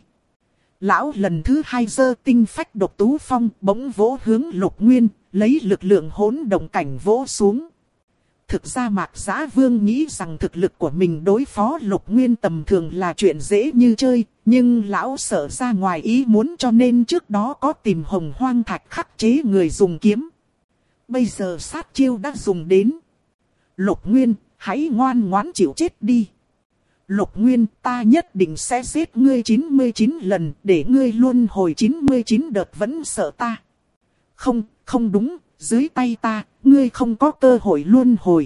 Lão lần thứ hai giơ tinh phách độc tú phong, bỗng vỗ hướng Lục Nguyên, lấy lực lượng hỗn động cảnh vỗ xuống. Thực ra Mạc Giá Vương nghĩ rằng thực lực của mình đối phó Lục Nguyên tầm thường là chuyện dễ như chơi, nhưng lão sợ ra ngoài ý muốn cho nên trước đó có tìm hồng hoang thạch khắc chế người dùng kiếm. Bây giờ sát chiêu đã dùng đến. Lục Nguyên, hãy ngoan ngoãn chịu chết đi. Lục Nguyên, ta nhất định sẽ giết ngươi 99 lần để ngươi luân hồi 99 đợt vẫn sợ ta. Không đúng, dưới tay ta, ngươi không có cơ hội luân hồi.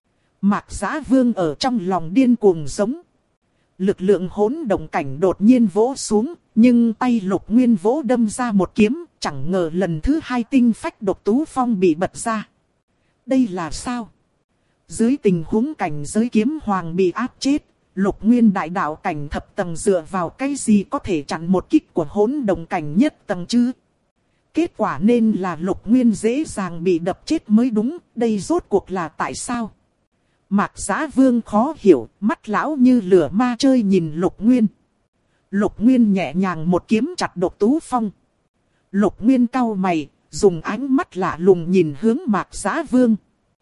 Mạc Giá Vương ở trong lòng điên cuồng giống. Lực lượng hỗn động cảnh đột nhiên vỗ xuống, nhưng tay Lục Nguyên vỗ đâm ra một kiếm, chẳng ngờ lần thứ hai tinh phách độc tú phong bị bật ra. Đây là sao? Dưới tình huống cảnh giới kiếm hoàng bị áp chết, Lục Nguyên đại đạo cảnh thập tầng dựa vào cái gì có thể chặn một kích của hỗn động cảnh nhất tầng chứ? Kết quả nên là Lục Nguyên dễ dàng bị đập chết mới đúng, đây rốt cuộc là tại sao? Mạc Giá Vương khó hiểu, mắt lão như lửa ma chơi nhìn Lục Nguyên. Lục Nguyên nhẹ nhàng một kiếm chặt độc tú phong. Lục Nguyên cau mày, dùng ánh mắt lạ lùng nhìn hướng Mạc Giá Vương.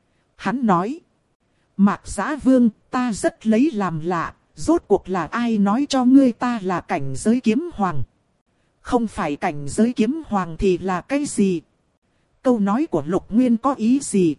Hắn nói. Mạc Giá Vương, ta rất lấy làm lạ, rốt cuộc là ai nói cho ngươi ta là cảnh giới kiếm hoàng? Không phải cảnh giới kiếm hoàng thì là cái gì? Câu nói của Lục Nguyên có ý gì?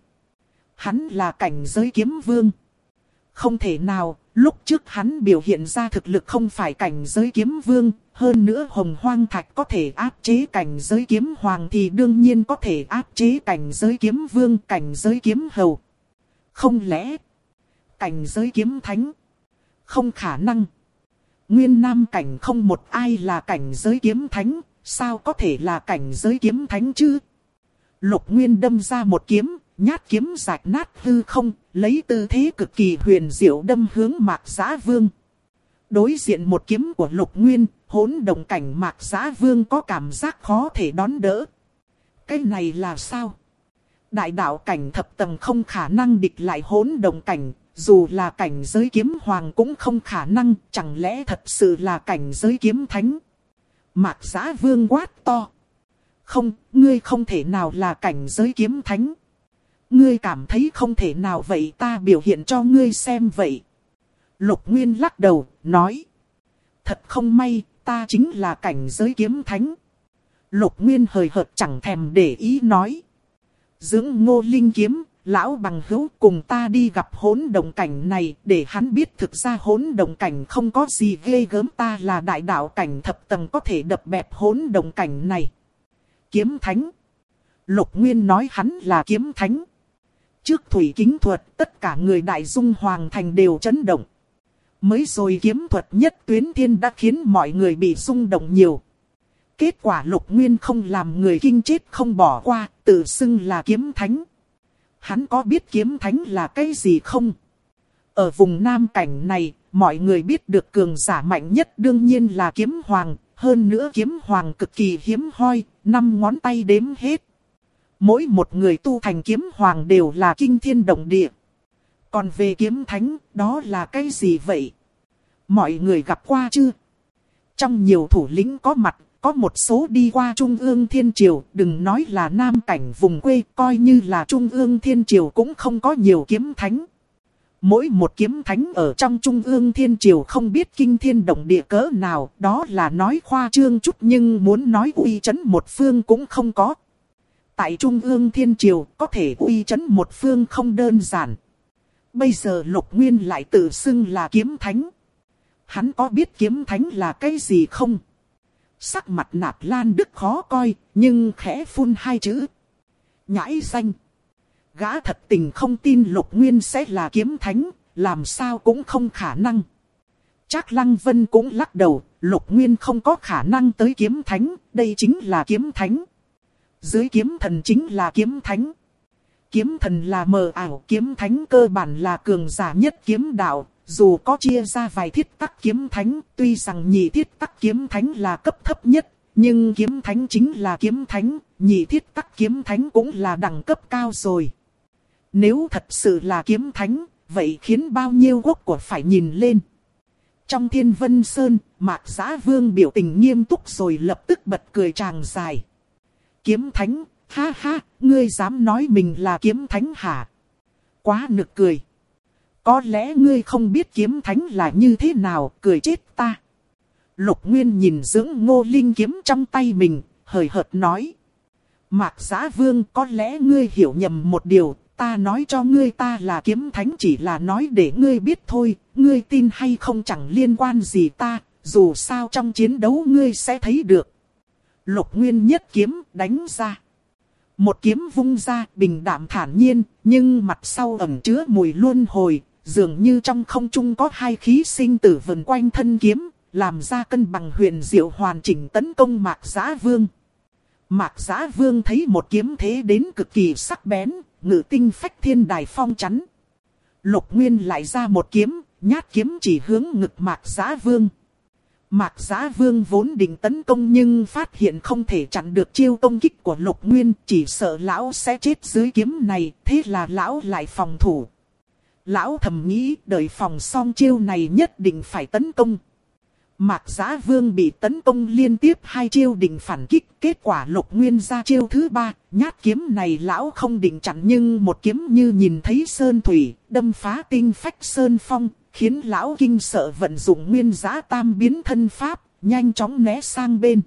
Hắn là cảnh giới kiếm vương. Không thể nào, lúc trước hắn biểu hiện ra thực lực không phải cảnh giới kiếm vương, hơn nữa hồng hoang thạch có thể áp chế cảnh giới kiếm hoàng thì đương nhiên có thể áp chế cảnh giới kiếm vương, cảnh giới kiếm hầu. Không lẽ cảnh giới kiếm thánh? Không khả năng. Nguyên Nam cảnh không một ai là cảnh giới kiếm thánh, sao có thể là cảnh giới kiếm thánh chứ? Lục Nguyên đâm ra một kiếm, nhát kiếm rạch nát hư không, lấy tư thế cực kỳ huyền diệu đâm hướng Mạc Giá Vương. Đối diện một kiếm của Lục Nguyên, hỗn động cảnh Mạc Giá Vương có cảm giác khó thể đón đỡ. Cái này là sao? Đại đạo cảnh thập tầng không khả năng địch lại hỗn động cảnh, dù là cảnh giới kiếm hoàng cũng không khả năng, chẳng lẽ thật sự là cảnh giới kiếm thánh? Mạc Giá Vương quát to. Không, ngươi không thể nào là cảnh giới kiếm thánh. Ngươi cảm thấy không thể nào vậy ta biểu hiện cho ngươi xem vậy. Lục Nguyên lắc đầu, nói. Thật không may, ta chính là cảnh giới kiếm thánh. Lục Nguyên hời hợt chẳng thèm để ý nói. Dưỡng Ngô Linh kiếm, lão bằng hữu cùng ta đi gặp hỗn động cảnh này, để hắn biết thực ra hỗn động cảnh không có gì ghê gớm, ta là đại đạo cảnh thập tầng có thể đập bẹp hỗn động cảnh này. Kiếm thánh. Lục Nguyên nói hắn là kiếm thánh. Trước thủy kính thuật, tất cả người Đại Dung Hoàng Thành đều chấn động. Mới rồi kiếm thuật nhất tuyến thiên đã khiến mọi người bị rung động nhiều. Kết quả Lục Nguyên không làm người kinh chết không bỏ qua, tự xưng là kiếm thánh. Hắn có biết kiếm thánh là cái gì không? Ở vùng Nam Cảnh này, mọi người biết được cường giả mạnh nhất đương nhiên là kiếm hoàng. Hơn nữa kiếm hoàng cực kỳ hiếm hoi, 5 ngón tay đếm hết. Mỗi một người tu thành kiếm hoàng đều là kinh thiên động địa. Còn về kiếm thánh, đó là cái gì vậy? Mọi người gặp qua chưa? Trong nhiều thủ lĩnh có mặt, có một số đi qua Trung ương Thiên Triều, đừng nói là Nam Cảnh vùng quê, coi như là Trung ương Thiên Triều cũng không có nhiều kiếm thánh. Mỗi một kiếm thánh ở trong Trung ương Thiên Triều không biết kinh thiên động địa cỡ nào, đó là nói khoa trương chút nhưng muốn nói uy chấn một phương cũng không có. Tại Trung ương Thiên Triều có thể uy chấn một phương không đơn giản. Bây giờ Lục Nguyên lại tự xưng là kiếm thánh. Hắn có biết kiếm thánh là cái gì không? Sắc mặt Nạp Lan Đức khó coi, nhưng khẽ phun 2 chữ. Nhãi danh. Gã thật tình không tin Lục Nguyên sẽ là kiếm thánh, làm sao cũng không khả năng. Trác Lăng Vân cũng lắc đầu, Lục Nguyên không có khả năng tới kiếm thánh, đây chính là kiếm thánh. Dưới kiếm thần chính là kiếm thánh. Kiếm thần là mờ ảo, kiếm thánh cơ bản là cường giả nhất kiếm đạo. Dù có chia ra vài thiết tắc kiếm thánh, tuy rằng nhị thiết tắc kiếm thánh là cấp thấp nhất, nhưng kiếm thánh chính là kiếm thánh, nhị thiết tắc kiếm thánh cũng là đẳng cấp cao rồi. Nếu thật sự là kiếm thánh, vậy khiến bao nhiêu quốc của phải nhìn lên. Trong Thiên Vân Sơn, Mạc Giá Vương biểu tình nghiêm túc rồi lập tức bật cười tràng dài. Kiếm thánh, ha ha, ngươi dám nói mình là kiếm thánh hả? Quá nực cười. Có lẽ ngươi không biết kiếm thánh là như thế nào, cười chết ta. Lục Nguyên nhìn dưỡng Ngô Linh kiếm trong tay mình, hời hợt nói. Mạc Giá Vương, có lẽ ngươi hiểu nhầm một điều, ta nói cho ngươi ta là kiếm thánh chỉ là nói để ngươi biết thôi, ngươi tin hay không chẳng liên quan gì ta, dù sao trong chiến đấu ngươi sẽ thấy được. Lục Nguyên nhất kiếm đánh ra. Một kiếm vung ra bình đạm thản nhiên, nhưng mặt sau ẩn chứa mùi luân hồi, dường như trong không trung có 2 khí sinh tử vần quanh thân kiếm, làm ra cân bằng huyền diệu hoàn chỉnh tấn công Mạc Giá Vương. Mạc Giá Vương thấy một kiếm thế đến cực kỳ sắc bén, ngự tinh phách thiên đài phong chắn. Lục Nguyên lại ra một kiếm, nhát kiếm chỉ hướng ngực Mạc Giá Vương. Mạc Giá Vương vốn định tấn công nhưng phát hiện không thể chặn được chiêu công kích của Lục Nguyên, chỉ sợ lão sẽ chết dưới kiếm này, thế là lão lại phòng thủ. Lão thầm nghĩ đợi phòng xong chiêu này nhất định phải tấn công. Mạc Giá Vương bị tấn công liên tiếp 2 chiêu định phản kích, kết quả Lục Nguyên ra chiêu thứ 3, nhát kiếm này lão không định chặn nhưng một kiếm như nhìn thấy sơn thủy, đâm phá tinh phách sơn phong, khiến lão kinh sợ vận dụng nguyên giã tam biến thân pháp, nhanh chóng né sang bên.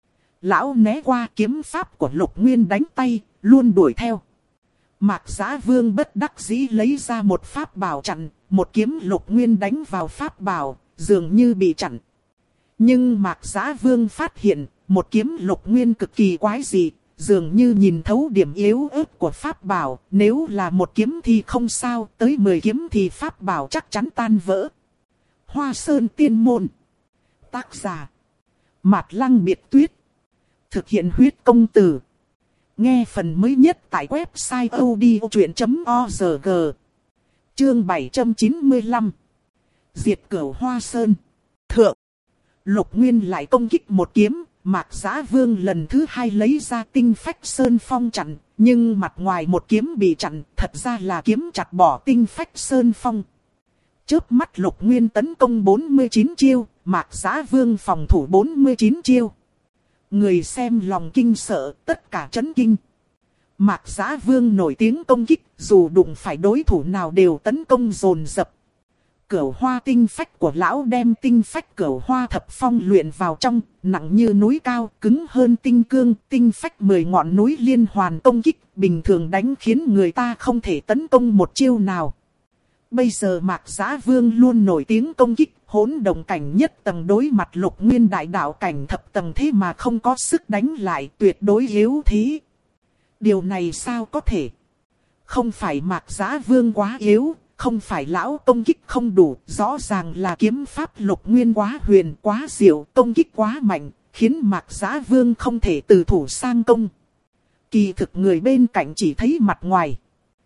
Lão né qua kiếm pháp của Lục Nguyên đánh tay, luôn đuổi theo. Mạc Giá Vương bất đắc dĩ lấy ra một pháp bảo chặn, một kiếm Lục Nguyên đánh vào pháp bảo, dường như bị chặn. Nhưng Mạc Giá Vương phát hiện, một kiếm Lục Nguyên cực kỳ quái dị, dường như nhìn thấu điểm yếu ớt của pháp bảo, nếu là một kiếm thì không sao, tới 10 kiếm thì pháp bảo chắc chắn tan vỡ. Hoa Sơn Tiên Môn. Tác giả Mạt Lăng Biệt Tuyết. Thực hiện huyết công từ. Nghe phần mới nhất tại website odchuyện.org. Chương 795. Diệt Cửu Hoa Sơn. Thượng. Lục Nguyên lại công kích một kiếm, Mạc Giá Vương lần thứ 2 lấy ra tinh phách sơn phong chặn, nhưng mặt ngoài một kiếm bị chặn, thật ra là kiếm chặt bỏ tinh phách sơn phong. Chớp mắt Lục Nguyên tấn công 49 chiêu, Mạc Giá Vương phòng thủ 49 chiêu. Người xem lòng kinh sợ, tất cả chấn kinh. Mạc Giá Vương nổi tiếng công kích, dù đụng phải đối thủ nào đều tấn công dồn dập. Cửu hoa tinh phách của lão đem tinh phách cửu hoa thập phong luyện vào trong, nặng như núi cao, cứng hơn tinh cương, tinh phách 10 ngọn núi liên hoàn công kích, bình thường đánh khiến người ta không thể tấn công một chiêu nào. Bây giờ Mạc Giá Vương luôn nổi tiếng công kích, hỗn động cảnh nhất tầng đối mặt Lục Nguyên đại đạo cảnh thập tầng thế mà không có sức đánh lại, tuyệt đối yếu thế. Điều này sao có thể? Không phải Mạc Giá Vương quá yếu, không phải lão công kích không đủ, rõ ràng là kiếm pháp Lục Nguyên quá huyền, quá diệu, công kích quá mạnh, khiến Mạc Giá Vương không thể từ thủ sang công. Kỳ thực người bên cạnh chỉ thấy mặt ngoài.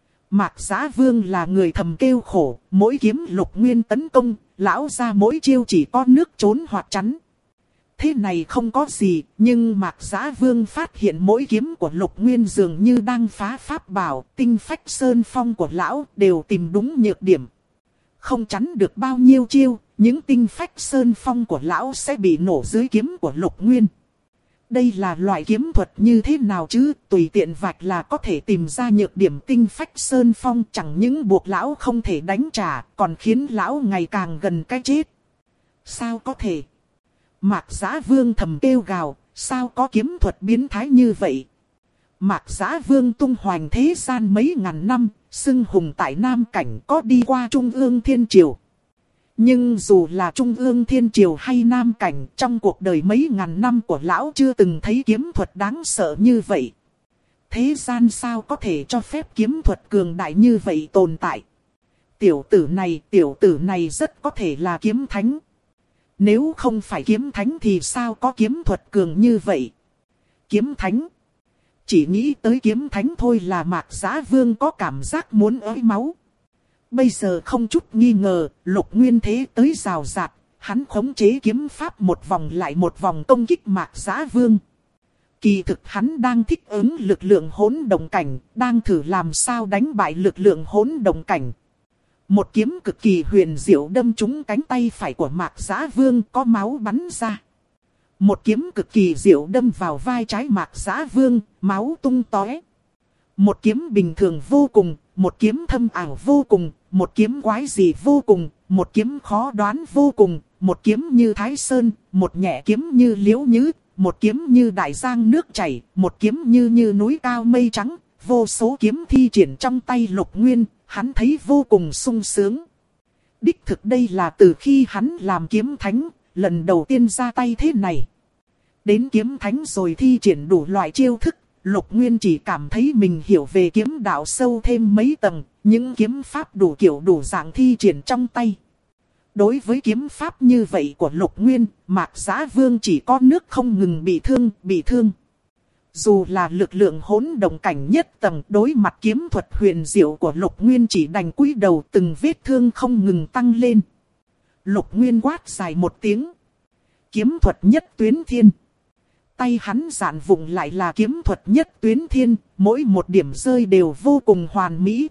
Mạc Giá Vương là người thầm kêu khổ, mỗi kiếm Lục Nguyên tấn công, lão ra mỗi chiêu chỉ có nước trốn hoặc chắn. Thế này không có gì, nhưng Mạc Giá Vương phát hiện mỗi kiếm của Lục Nguyên dường như đang phá pháp bảo, tinh phách sơn phong của lão đều tìm đúng nhược điểm. Không chắn được bao nhiêu chiêu, những tinh phách sơn phong của lão sẽ bị nổ dưới kiếm của Lục Nguyên. Đây là loại kiếm thuật như thế nào chứ, tùy tiện vạch là có thể tìm ra nhược điểm tinh phách sơn phong, chẳng những buộc lão không thể đánh trả, còn khiến lão ngày càng gần cái chết. Sao có thể? Mạc Giá Vương thầm kêu gào, sao có kiếm thuật biến thái như vậy? Mạc Giá Vương tung hoành thế gian mấy ngàn năm, xưng hùng tại Nam Cảnh, có đi qua Trung ương Thiên Triều. Nhưng dù là Trung ương Thiên Triều hay Nam Cảnh, trong cuộc đời mấy ngàn năm của lão chưa từng thấy kiếm thuật đáng sợ như vậy. Thế gian sao có thể cho phép kiếm thuật cường đại như vậy tồn tại? Tiểu tử này rất có thể là kiếm thánh. Nếu không phải kiếm thánh thì sao có kiếm thuật cường như vậy? Kiếm thánh. Chỉ nghĩ tới kiếm thánh thôi là Mạc Giá Vương có cảm giác muốn ới máu. Bây giờ không chút nghi ngờ, Lục Nguyên thế tới rào rạt, hắn khống chế kiếm pháp một vòng lại một vòng công kích Mạc Giá Vương. Kỳ thực hắn đang thích ứng lực lượng hỗn động cảnh, đang thử làm sao đánh bại lực lượng hỗn động cảnh. Một kiếm cực kỳ huyền diệu đâm trúng cánh tay phải của Mạc Giá Vương, có máu bắn ra. Một kiếm cực kỳ diệu đâm vào vai trái Mạc Giá Vương, máu tung tóe. Một kiếm bình thường vô cùng, một kiếm thâm ảo vô cùng, một kiếm quái dị vô cùng, một kiếm khó đoán vô cùng, một kiếm như Thái Sơn, một nhẹ kiếm như Liễu Nhứ, một kiếm như đại giang nước chảy, một kiếm như núi cao mây trắng, vô số kiếm thi triển trong tay Lục Nguyên, hắn thấy vô cùng sung sướng. Đích thực đây là từ khi hắn làm kiếm thánh, lần đầu tiên ra tay thế này. Đến kiếm thánh rồi thi triển đủ loại chiêu thức, Lục Nguyên chỉ cảm thấy mình hiểu về kiếm đạo sâu thêm mấy tầng, những kiếm pháp đủ kiểu đủ dạng thi triển trong tay. Đối với kiếm pháp như vậy của Lục Nguyên, Mạc Giá Vương chỉ có nước không ngừng bị thương. Dù là lực lượng hỗn động cảnh nhất tầng, đối mặt kiếm thuật huyền diệu của Lục Nguyên chỉ đành cúi đầu, từng vết thương không ngừng tăng lên. Lục Nguyên quát dài một tiếng. Kiếm thuật nhất tuyến thiên. Tay hắn dạn vùng lại là kiếm thuật nhất tuyến thiên, mỗi một điểm rơi đều vô cùng hoàn mỹ.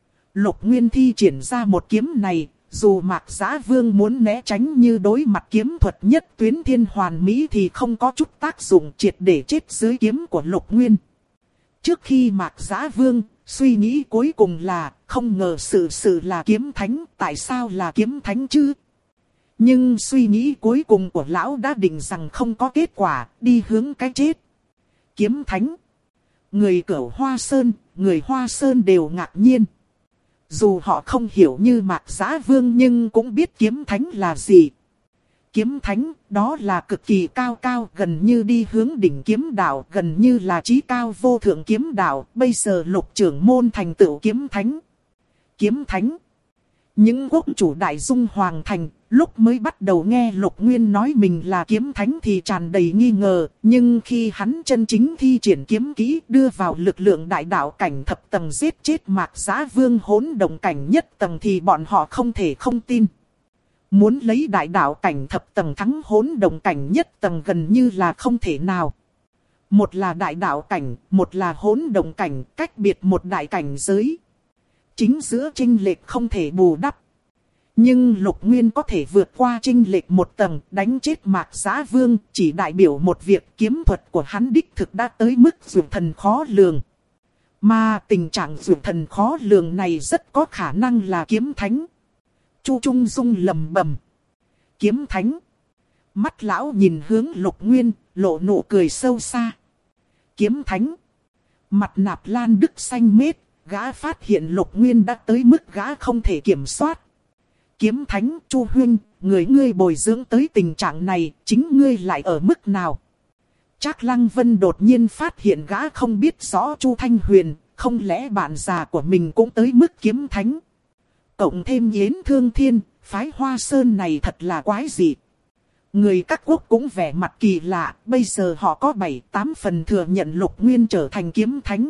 Lục Nguyên thi triển ra một kiếm này, dù Mạc Giá Vương muốn né tránh như đối mặt kiếm thuật nhất tuyến thiên hoàn mỹ thì không có chút tác dụng, triệt để chết dưới kiếm của Lục Nguyên. Trước khi Mạc Giá Vương, suy nghĩ cuối cùng là, không ngờ sự là kiếm thánh, tại sao là kiếm thánh chứ? Nhưng suy nghĩ cuối cùng của lão đã định rằng không có kết quả, đi hướng cái chết. Kiếm thánh. Người Cửu Hoa Sơn, người Hoa Sơn đều ngạc nhiên. Dù họ không hiểu như Mạc Giá Vương nhưng cũng biết kiếm thánh là gì. Kiếm thánh, đó là cực kỳ cao, gần như đi hướng đỉnh kiếm đạo, gần như là chí cao vô thượng kiếm đạo. Bây giờ Lục trưởng môn thành tựu kiếm thánh. Kiếm thánh. Những quốc chủ đại dung hoàng thành, lúc mới bắt đầu nghe Lục Nguyên nói mình là kiếm thánh thì tràn đầy nghi ngờ, nhưng khi hắn chân chính thi triển kiếm kỹ đưa vào lực lượng đại đạo cảnh thập tầng giết chết Mạc Giá Vương hỗn động cảnh nhất tầng thì bọn họ không thể không tin. Muốn lấy đại đạo cảnh thập tầng thắng hỗn động cảnh nhất tầng gần như là không thể nào. Một là đại đạo cảnh, một là hỗn động cảnh, cách biệt một đại cảnh giới. Chính giữa chênh lệch không thể bù đắp. Nhưng Lục Nguyên có thể vượt qua chênh lệch một tầng, đánh chết Mạc Giá Vương, chỉ đại biểu một việc kiếm thuật của hắn đích thực đã tới mức dược thần khó lường. Mà tình trạng dược thần khó lường này rất có khả năng là kiếm thánh. Chu Trung Dung lầm bầm. Kiếm thánh. Mắt lão nhìn hướng Lục Nguyên, lộ nụ cười sâu xa. Kiếm thánh. Mặt Nạp Lan Đức xanh mét, gã phát hiện Lục Nguyên đã tới mức gã không thể kiểm soát. Kiếm thánh, Chu huynh, ngươi bồi dưỡng tới tình trạng này, chính ngươi lại ở mức nào? Trác Lăng Vân đột nhiên phát hiện gã không biết rõ Chu Thanh Huyền, không lẽ bạn già của mình cũng tới mức kiếm thánh? Cộng thêm Yến Thương Thiên, phái Hoa Sơn này thật là quái dị. Người các quốc cũng vẻ mặt kỳ lạ, bây giờ họ có 7-8 phần thừa nhận Lục Nguyên trở thành kiếm thánh.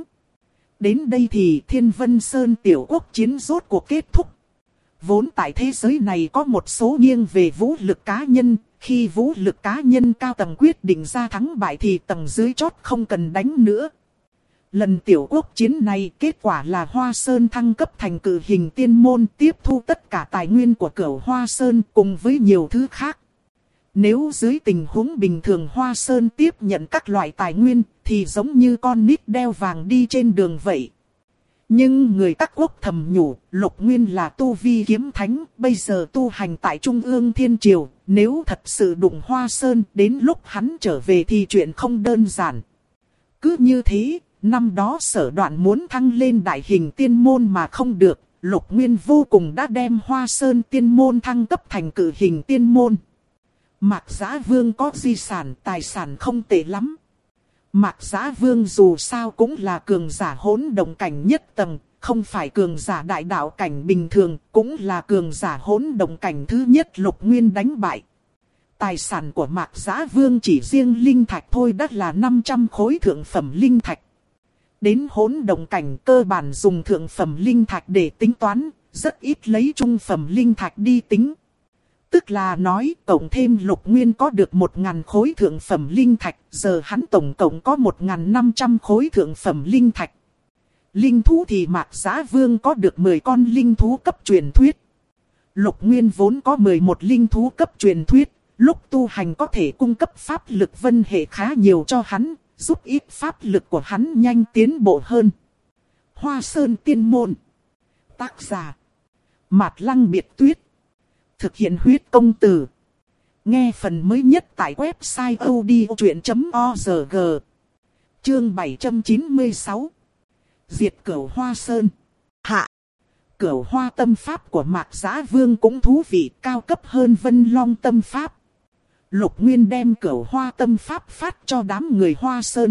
Đến đây thì Thiên Vân Sơn tiểu quốc chiến rốt cuộc kết thúc. Vốn tại thế giới này có một số nghiêng về vũ lực cá nhân, khi vũ lực cá nhân cao tầng quyết định ra thắng bại thì tầng dưới chót không cần đánh nữa. Lần tiểu quốc chiến này kết quả là Hoa Sơn thăng cấp thành cự hình tiên môn, tiếp thu tất cả tài nguyên của Cửu Hoa Sơn cùng với nhiều thứ khác. Nếu dưới tình huống bình thường Hoa Sơn tiếp nhận các loại tài nguyên thì giống như con nít đeo vàng đi trên đường vậy. Nhưng người các quốc thầm nhủ, Lục Nguyên là tu vi kiếm thánh, bây giờ tu hành tại Trung ương Thiên Triều, nếu thật sự đụng Hoa Sơn đến lúc hắn trở về thì chuyện không đơn giản. Cứ như thế, năm đó Sở Đoạn muốn thăng lên đại hình tiên môn mà không được, Lục Nguyên vô cùng đã đem Hoa Sơn tiên môn thăng cấp thành cự hình tiên môn. Mạc Giá Vương có di sản, tài sản không tệ lắm. Mạc Giá Vương dù sao cũng là cường giả hỗn động cảnh nhất tầng, không phải cường giả đại đạo cảnh bình thường, cũng là cường giả hỗn động cảnh thứ nhất Lục Nguyên đánh bại. Tài sản của Mạc Giá Vương chỉ riêng linh thạch thôi đã là 500 khối thượng phẩm linh thạch. Đến hỗn động cảnh cơ bản dùng thượng phẩm linh thạch để tính toán, rất ít lấy trung phẩm linh thạch đi tính. Tức là nói cộng thêm Lục Nguyên có được 1.000 khối thượng phẩm linh thạch, giờ hắn tổng cộng có 1.500 khối thượng phẩm linh thạch. Linh thú thì Mạc Giá Vương có được 10 con linh thú cấp truyền thuyết. Lục Nguyên vốn có 11 linh thú cấp truyền thuyết, lúc tu hành có thể cung cấp pháp lực vân hệ khá nhiều cho hắn, giúp ít pháp lực của hắn nhanh tiến bộ hơn. Hoa Sơn Tiên Môn. Tác giả Mạt Lăng Biệt Tuyết. Thực hiện huyết công từ. Nghe phần mới nhất tại website odchuyện.org. Chương 796. Diệt Cửu Hoa Sơn. Hạ. Cửu Hoa tâm pháp của Mạc Giá Vương cũng thú vị, cao cấp hơn Vân Long tâm pháp. Lục Nguyên đem Cửu Hoa tâm pháp phát cho đám người Hoa Sơn.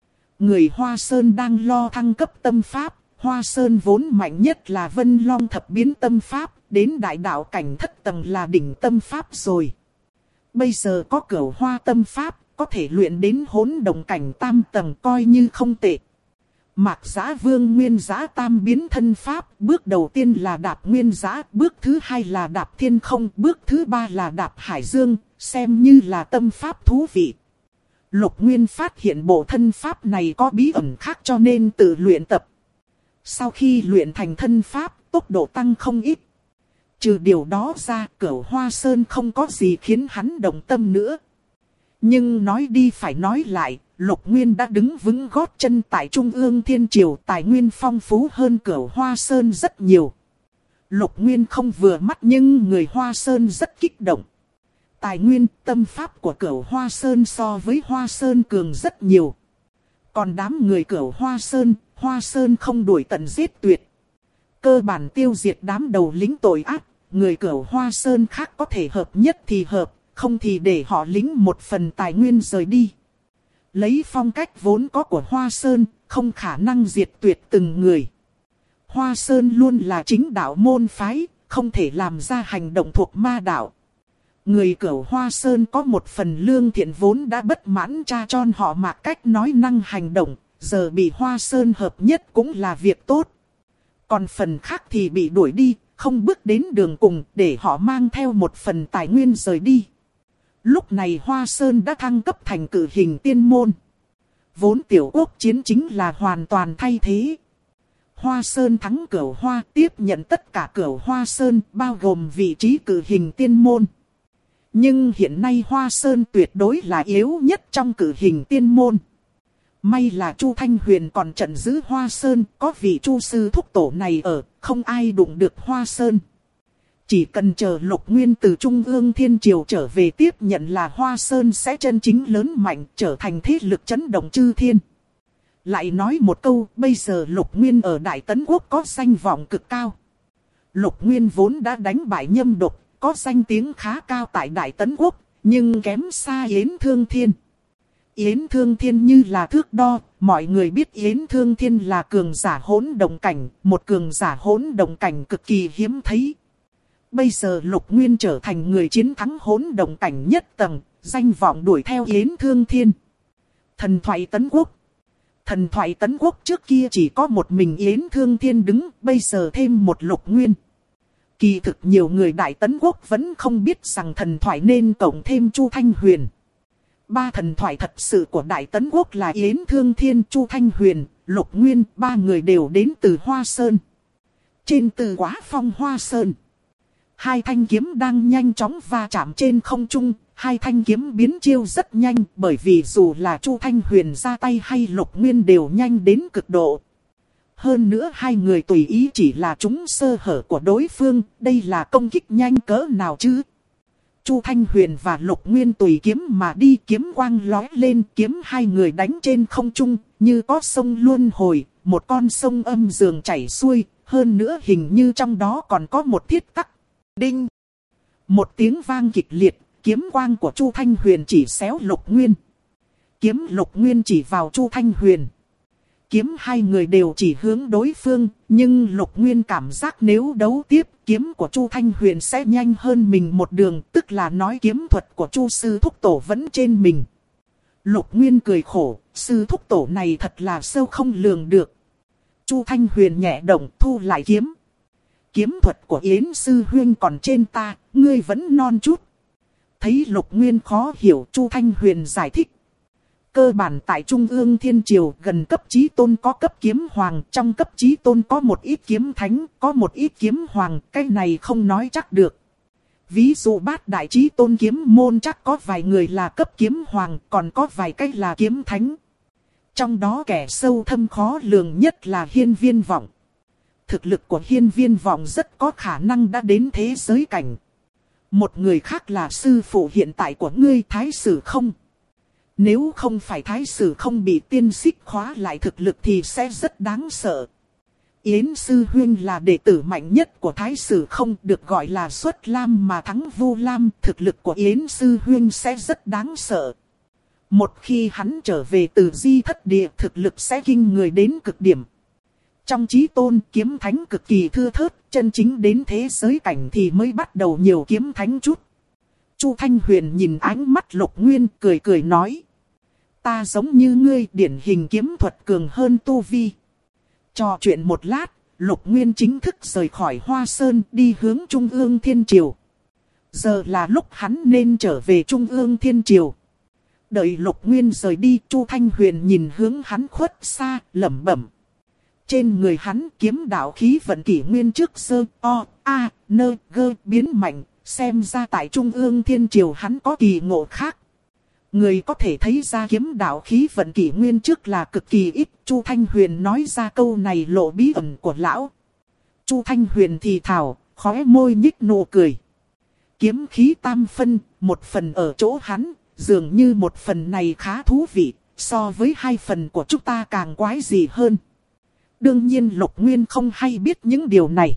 Người Hoa Sơn đang lo thăng cấp tâm pháp. Hoa Sơn vốn mạnh nhất là Vân Long thập biến tâm pháp, đến đại đạo cảnh thất tầng là đỉnh tâm pháp rồi. Bây giờ có Cửu Hoa tâm pháp, có thể luyện đến hỗn động cảnh tam tầng coi như không tệ. Mạc Giá Vương nguyên giá tam biến thân pháp, bước đầu tiên là đạp nguyên giá, bước thứ hai là đạp thiên không, bước thứ ba là đạp hải dương, xem như là tâm pháp thú vị. Lục Nguyên phát hiện bộ thân pháp này có bí ẩn khác cho nên tự luyện tập. Sau khi luyện thành thân pháp, tốc độ tăng không ít. Trừ điều đó ra, Cửu Hoa Sơn không có gì khiến hắn động tâm nữa. Nhưng nói đi phải nói lại, Lục Nguyên đã đứng vững gót chân tại Trung ương Thiên Triều, tài nguyên phong phú hơn Cửu Hoa Sơn rất nhiều. Lục Nguyên không vừa mắt nhưng người Hoa Sơn rất kích động. Tài nguyên tâm pháp của Cửu Hoa Sơn so với Hoa Sơn cường rất nhiều. Còn đám người Cửu Hoa Sơn không đuổi tận giết tuyệt. Cơ bản tiêu diệt đám đầu lính tội ác, người Cửu Hoa Sơn khác có thể hợp nhất thì hợp, không thì để họ lính một phần tài nguyên rời đi. Lấy phong cách vốn có của Hoa Sơn, không khả năng diệt tuyệt từng người. Hoa Sơn luôn là chính đạo môn phái, không thể làm ra hành động thuộc ma đạo. Người Cửu Hoa Sơn có một phần lương thiện vốn đã bất mãn cha tròn họ Mạc cách nói năng hành động, giờ bị Hoa Sơn hợp nhất cũng là việc tốt. Còn phần khác thì bị đuổi đi, không bước đến đường cùng để họ mang theo một phần tài nguyên rời đi. Lúc này Hoa Sơn đã thăng cấp thành cự hình tiên môn. Vốn tiểu quốc chiến chính là hoàn toàn thay thế. Hoa Sơn thắng Cửu Hoa, tiếp nhận tất cả Cửu Hoa Sơn bao gồm vị trí cự hình tiên môn. Nhưng hiện nay Hoa Sơn tuyệt đối là yếu nhất trong cự hình tiên môn. May là Chu Thanh Huyền còn trận giữ Hoa Sơn, có vị Chu sư thúc tổ này ở, không ai đụng được Hoa Sơn. Chỉ cần chờ Lục Nguyên từ Trung ương Thiên Triều trở về tiếp nhận là Hoa Sơn sẽ chân chính lớn mạnh, trở thành thế lực chấn động chư thiên. Lại nói một câu, bây giờ Lục Nguyên ở Đại Tấn Quốc có danh vọng cực cao. Lục Nguyên vốn đã đánh bại Nhâm Độc, có danh tiếng khá cao tại Đại Tấn Quốc, nhưng kém xa Yến Thương Thiên. Yến Thương Thiên như là thước đo, mọi người biết Yến Thương Thiên là cường giả hỗn động cảnh, một cường giả hỗn động cảnh cực kỳ hiếm thấy. Bây giờ Lục Nguyên trở thành người chiến thắng hỗn động cảnh nhất tầng, danh vọng đuổi theo Yến Thương Thiên. Thần thoại Tấn Quốc. Thần thoại Tấn Quốc trước kia chỉ có một mình Yến Thương Thiên đứng, bây giờ thêm một Lục Nguyên. Kỳ thực nhiều người Đại Tấn Quốc vẫn không biết rằng thần thoại nên cộng thêm Chu Thanh Huyền. Ba thần thoại thật sự của Đại Tấn Quốc là Yến Thương Thiên, Chu Thanh Huyền, Lục Nguyên, ba người đều đến từ Hoa Sơn. Trên từ Quá Phong Hoa Sơn, hai thanh kiếm đang nhanh chóng va chạm trên không trung. Hai thanh kiếm biến chiêu rất nhanh, bởi vì dù là Chu Thanh Huyền ra tay hay Lục Nguyên đều nhanh đến cực độ. Hơn nữa hai người tùy ý chỉ là trúng sơ hở của đối phương, đây là công kích nhanh cỡ nào chứ? Chu Thanh Huyền và Lục Nguyên tùy kiếm mà đi, kiếm quang lóe lên, kiếm hai người đánh trên không trung, như có sông luân hồi, một con sông âm dường chảy xuôi, hơn nữa hình như trong đó còn có một thiết tắc. Đinh! Một tiếng vang kịch liệt, kiếm quang của Chu Thanh Huyền chỉ xéo Lục Nguyên. Kiếm Lục Nguyên chỉ vào Chu Thanh Huyền. Kiếm hai người đều chỉ hướng đối phương, nhưng Lục Nguyên cảm giác nếu đấu tiếp, kiếm của Chu Thanh Huyền sẽ nhanh hơn mình một đường, tức là nói kiếm thuật của Chu sư thúc tổ vẫn trên mình. Lục Nguyên cười khổ, sư thúc tổ này thật là sâu không lường được. Chu Thanh Huyền nhẹ động thu lại kiếm. Kiếm thuật của Yến sư huynh còn trên ta, ngươi vẫn non chút. Thấy Lục Nguyên khó hiểu, Chu Thanh Huyền giải thích. Cơ bản tại Trung ương Thiên Triều gần cấp chí tôn có cấp kiếm hoàng, trong cấp chí tôn có một ít kiếm thánh, có một ít kiếm hoàng, cái này không nói chắc được. Ví dụ Bát Đại Chí Tôn kiếm môn chắc có vài người là cấp kiếm hoàng, còn có vài cách là kiếm thánh. Trong đó kẻ sâu thâm khó lường nhất là Hiên Viên Vọng. Thực lực của Hiên Viên Vọng rất có khả năng đã đến thế giới cảnh. Một người khác là sư phụ hiện tại của ngươi Thái Sử Không. Nếu không phải Thái Sử Không bị tiên xích khóa lại thực lực thì sẽ rất đáng sợ. Yến Sư Huyên là đệ tử mạnh nhất của Thái Sử Không, được gọi là Xuất Lam mà thắng Vu Lam. Thực lực của Yến Sư Huyên sẽ rất đáng sợ. Một khi hắn trở về từ Di Thất Địa, thực lực sẽ kinh người đến cực điểm. Trong chí tôn kiếm thánh cực kỳ thưa thớt, chân chính đến thế giới cảnh thì mới bắt đầu nhiều kiếm thánh chút. Chu Thanh Huyền nhìn ánh mắt Lục Nguyên cười cười nói. Ta giống như ngươi, điển hình kiếm thuật cường hơn tu vi. Trò chuyện một lát, Lục Nguyên chính thức rời khỏi Hoa Sơn đi hướng Trung ương Thiên Triều. Giờ là lúc hắn nên trở về Trung ương Thiên Triều. Đợi Lục Nguyên rời đi, Chu Thanh Huyền nhìn hướng hắn khuất xa, lẩm bẩm. Trên người hắn kiếm đạo khí vận kỷ nguyên trước sơ, o, a, nơ, gơ biến mạnh, xem ra tại Trung ương Thiên Triều hắn có kỳ ngộ khác. Người có thể thấy ra kiếm đạo khí vận kỷ nguyên trước là cực kỳ ít. Chu Thanh Huyền nói ra câu này lộ bí ẩn của lão. Chu Thanh Huyền thì thào, khóe môi nhích nụ cười. Kiếm khí tam phân, một phần ở chỗ hắn, dường như một phần này khá thú vị, so với hai phần của chúng ta càng quái dị hơn. Đương nhiên Lục Nguyên không hay biết những điều này.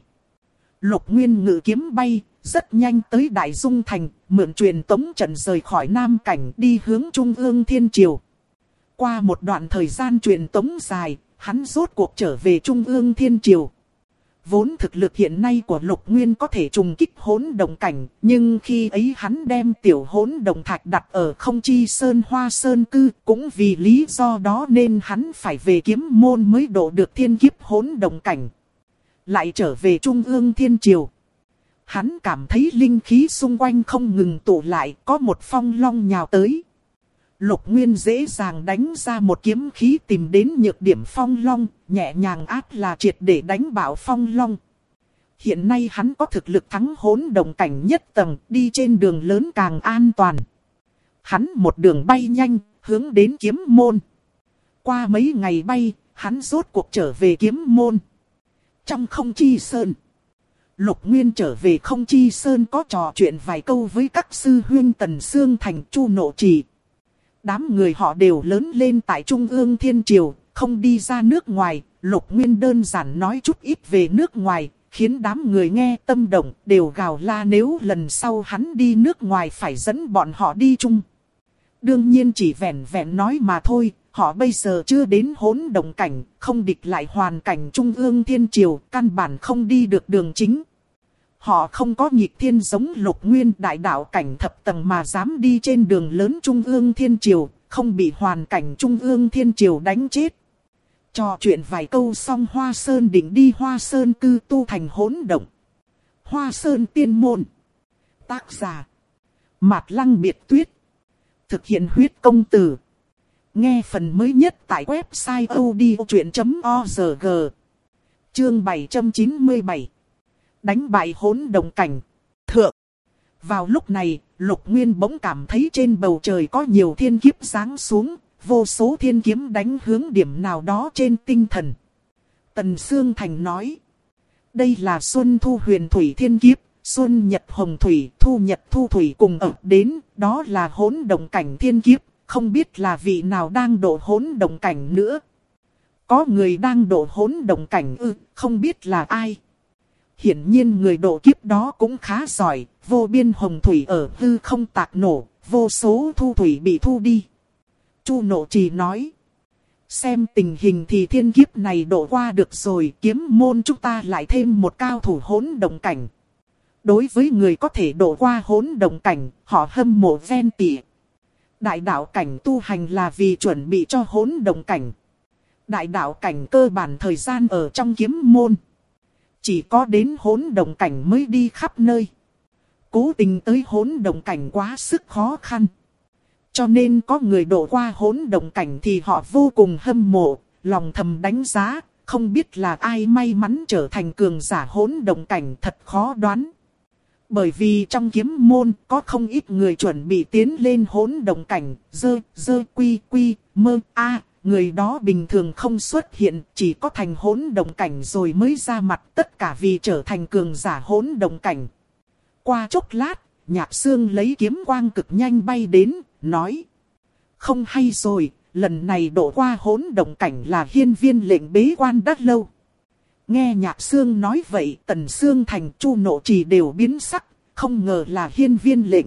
Lục Nguyên ngự kiếm bay, rất nhanh tới Đại Dung Thành, mượn truyền tống trận rời khỏi Nam Cảnh đi hướng Trung ương Thiên Triều. Qua một đoạn thời gian truyền tống dài, hắn rốt cuộc trở về Trung ương Thiên Triều. Vốn thực lực hiện nay của Lục Nguyên có thể trùng kích hỗn động cảnh, nhưng khi ấy hắn đem tiểu hỗn động thạch đặt ở Không Chi Sơn Hoa Sơn Cư, cũng vì lý do đó nên hắn phải về kiếm môn mới độ được thiên kiếp hỗn động cảnh. Lại trở về Trung ương Thiên Triều. Hắn cảm thấy linh khí xung quanh không ngừng tụ lại, có một phong long nhào tới. Lục Nguyên dễ dàng đánh ra một kiếm khí tìm đến nhược điểm phong long, nhẹ nhàng áp là triệt để đánh bạo phong long. Hiện nay hắn có thực lực thắng hỗn động cảnh nhất tầng, đi trên đường lớn càng an toàn. Hắn một đường bay nhanh, hướng đến kiếm môn. Qua mấy ngày bay, hắn rốt cuộc trở về kiếm môn. Trong Không Chi Sơn, Lục Nguyên trở về Không Chi Sơn có trò chuyện vài câu với các sư huynh Tần Sương Thành, Chu Nộ Trì. Đám người họ đều lớn lên tại Trung ương Thiên Triều, không đi ra nước ngoài. Lục Nguyên đơn giản nói chút ít về nước ngoài, khiến đám người nghe tâm động, đều gào la nếu lần sau hắn đi nước ngoài phải dẫn bọn họ đi chung. Đương nhiên chỉ vẹn vẹn nói mà thôi, họ bây giờ chưa đến hỗn động cảnh, không địch lại hoàn cảnh Trung ương Thiên Triều, căn bản không đi được đường chính. Họ không có nghịch thiên giống Lục Nguyên đại đạo cảnh thập tầng mà dám đi trên đường lớn Trung ương Thiên Triều, không bị hoàn cảnh Trung ương Thiên Triều đánh chết. Trò chuyện vài câu xong Hoa Sơn định đi Hoa Sơn cư tu thành hỗn động. Hoa Sơn tiên môn. Tác giả. Mạt Lăng Biệt Tuyết. Thực hiện huyết công từ. Nghe phần mới nhất tại website odchuyện.org. Chương 797. Đánh bại hỗn động cảnh. Thượng. Vào lúc này, Lục Nguyên bỗng cảm thấy trên bầu trời có nhiều thiên kiếp giáng xuống. Vô số thiên kiếm đánh hướng điểm nào đó trên tinh thần. Tần Sương Thành nói. Đây là Xuân Thu Huyền Thủy thiên kiếp. Xuân Nhật Hồng Thủy, Thu Nhật Thu Thủy cùng ập đến. Đó là hỗn động cảnh thiên kiếp. Không biết là vị nào đang độ hỗn động cảnh nữa. Có người đang độ hỗn động cảnh không biết là ai. Hiển nhiên người độ kiếp đó cũng khá giỏi. Vô biên hồng thủy ở hư không tạc nổ. Vô số thu thủy bị thu đi. Chu Nộ Trì nói. Xem tình hình thì thiên kiếp này độ qua được rồi. Kiếm môn chúng ta lại thêm một cao thủ hỗn động cảnh. Đối với người có thể độ qua hỗn động cảnh, họ hâm mộ ven tỉ. Đại đạo cảnh tu hành là vì chuẩn bị cho hỗn động cảnh. Đại đạo cảnh cơ bản thời gian ở trong kiếm môn. Chỉ có đến hỗn động cảnh mới đi khắp nơi. Cố tình tới hỗn động cảnh quá sức khó khăn. Cho nên có người độ qua hỗn động cảnh thì họ vô cùng hâm mộ, lòng thầm đánh giá, không biết là ai may mắn trở thành cường giả hỗn động cảnh thật khó đoán. Bởi vì trong kiếm môn có không ít người chuẩn bị tiến lên hỗn động cảnh, quy mơ a, người đó bình thường không xuất hiện, chỉ có thành hỗn động cảnh rồi mới ra mặt, tất cả vì trở thành cường giả hỗn động cảnh. Qua chốc lát, Nhạc Sương lấy kiếm quang cực nhanh bay đến, nói. Không hay rồi, lần này độ qua hỗn động cảnh là Hiên Viên lệnh bế quan đã lâu. Nghe Nhạc Sương nói vậy, Tần Sương Thành, Chu Nộ Trì đều biến sắc, không ngờ là Hiên Viên lệnh.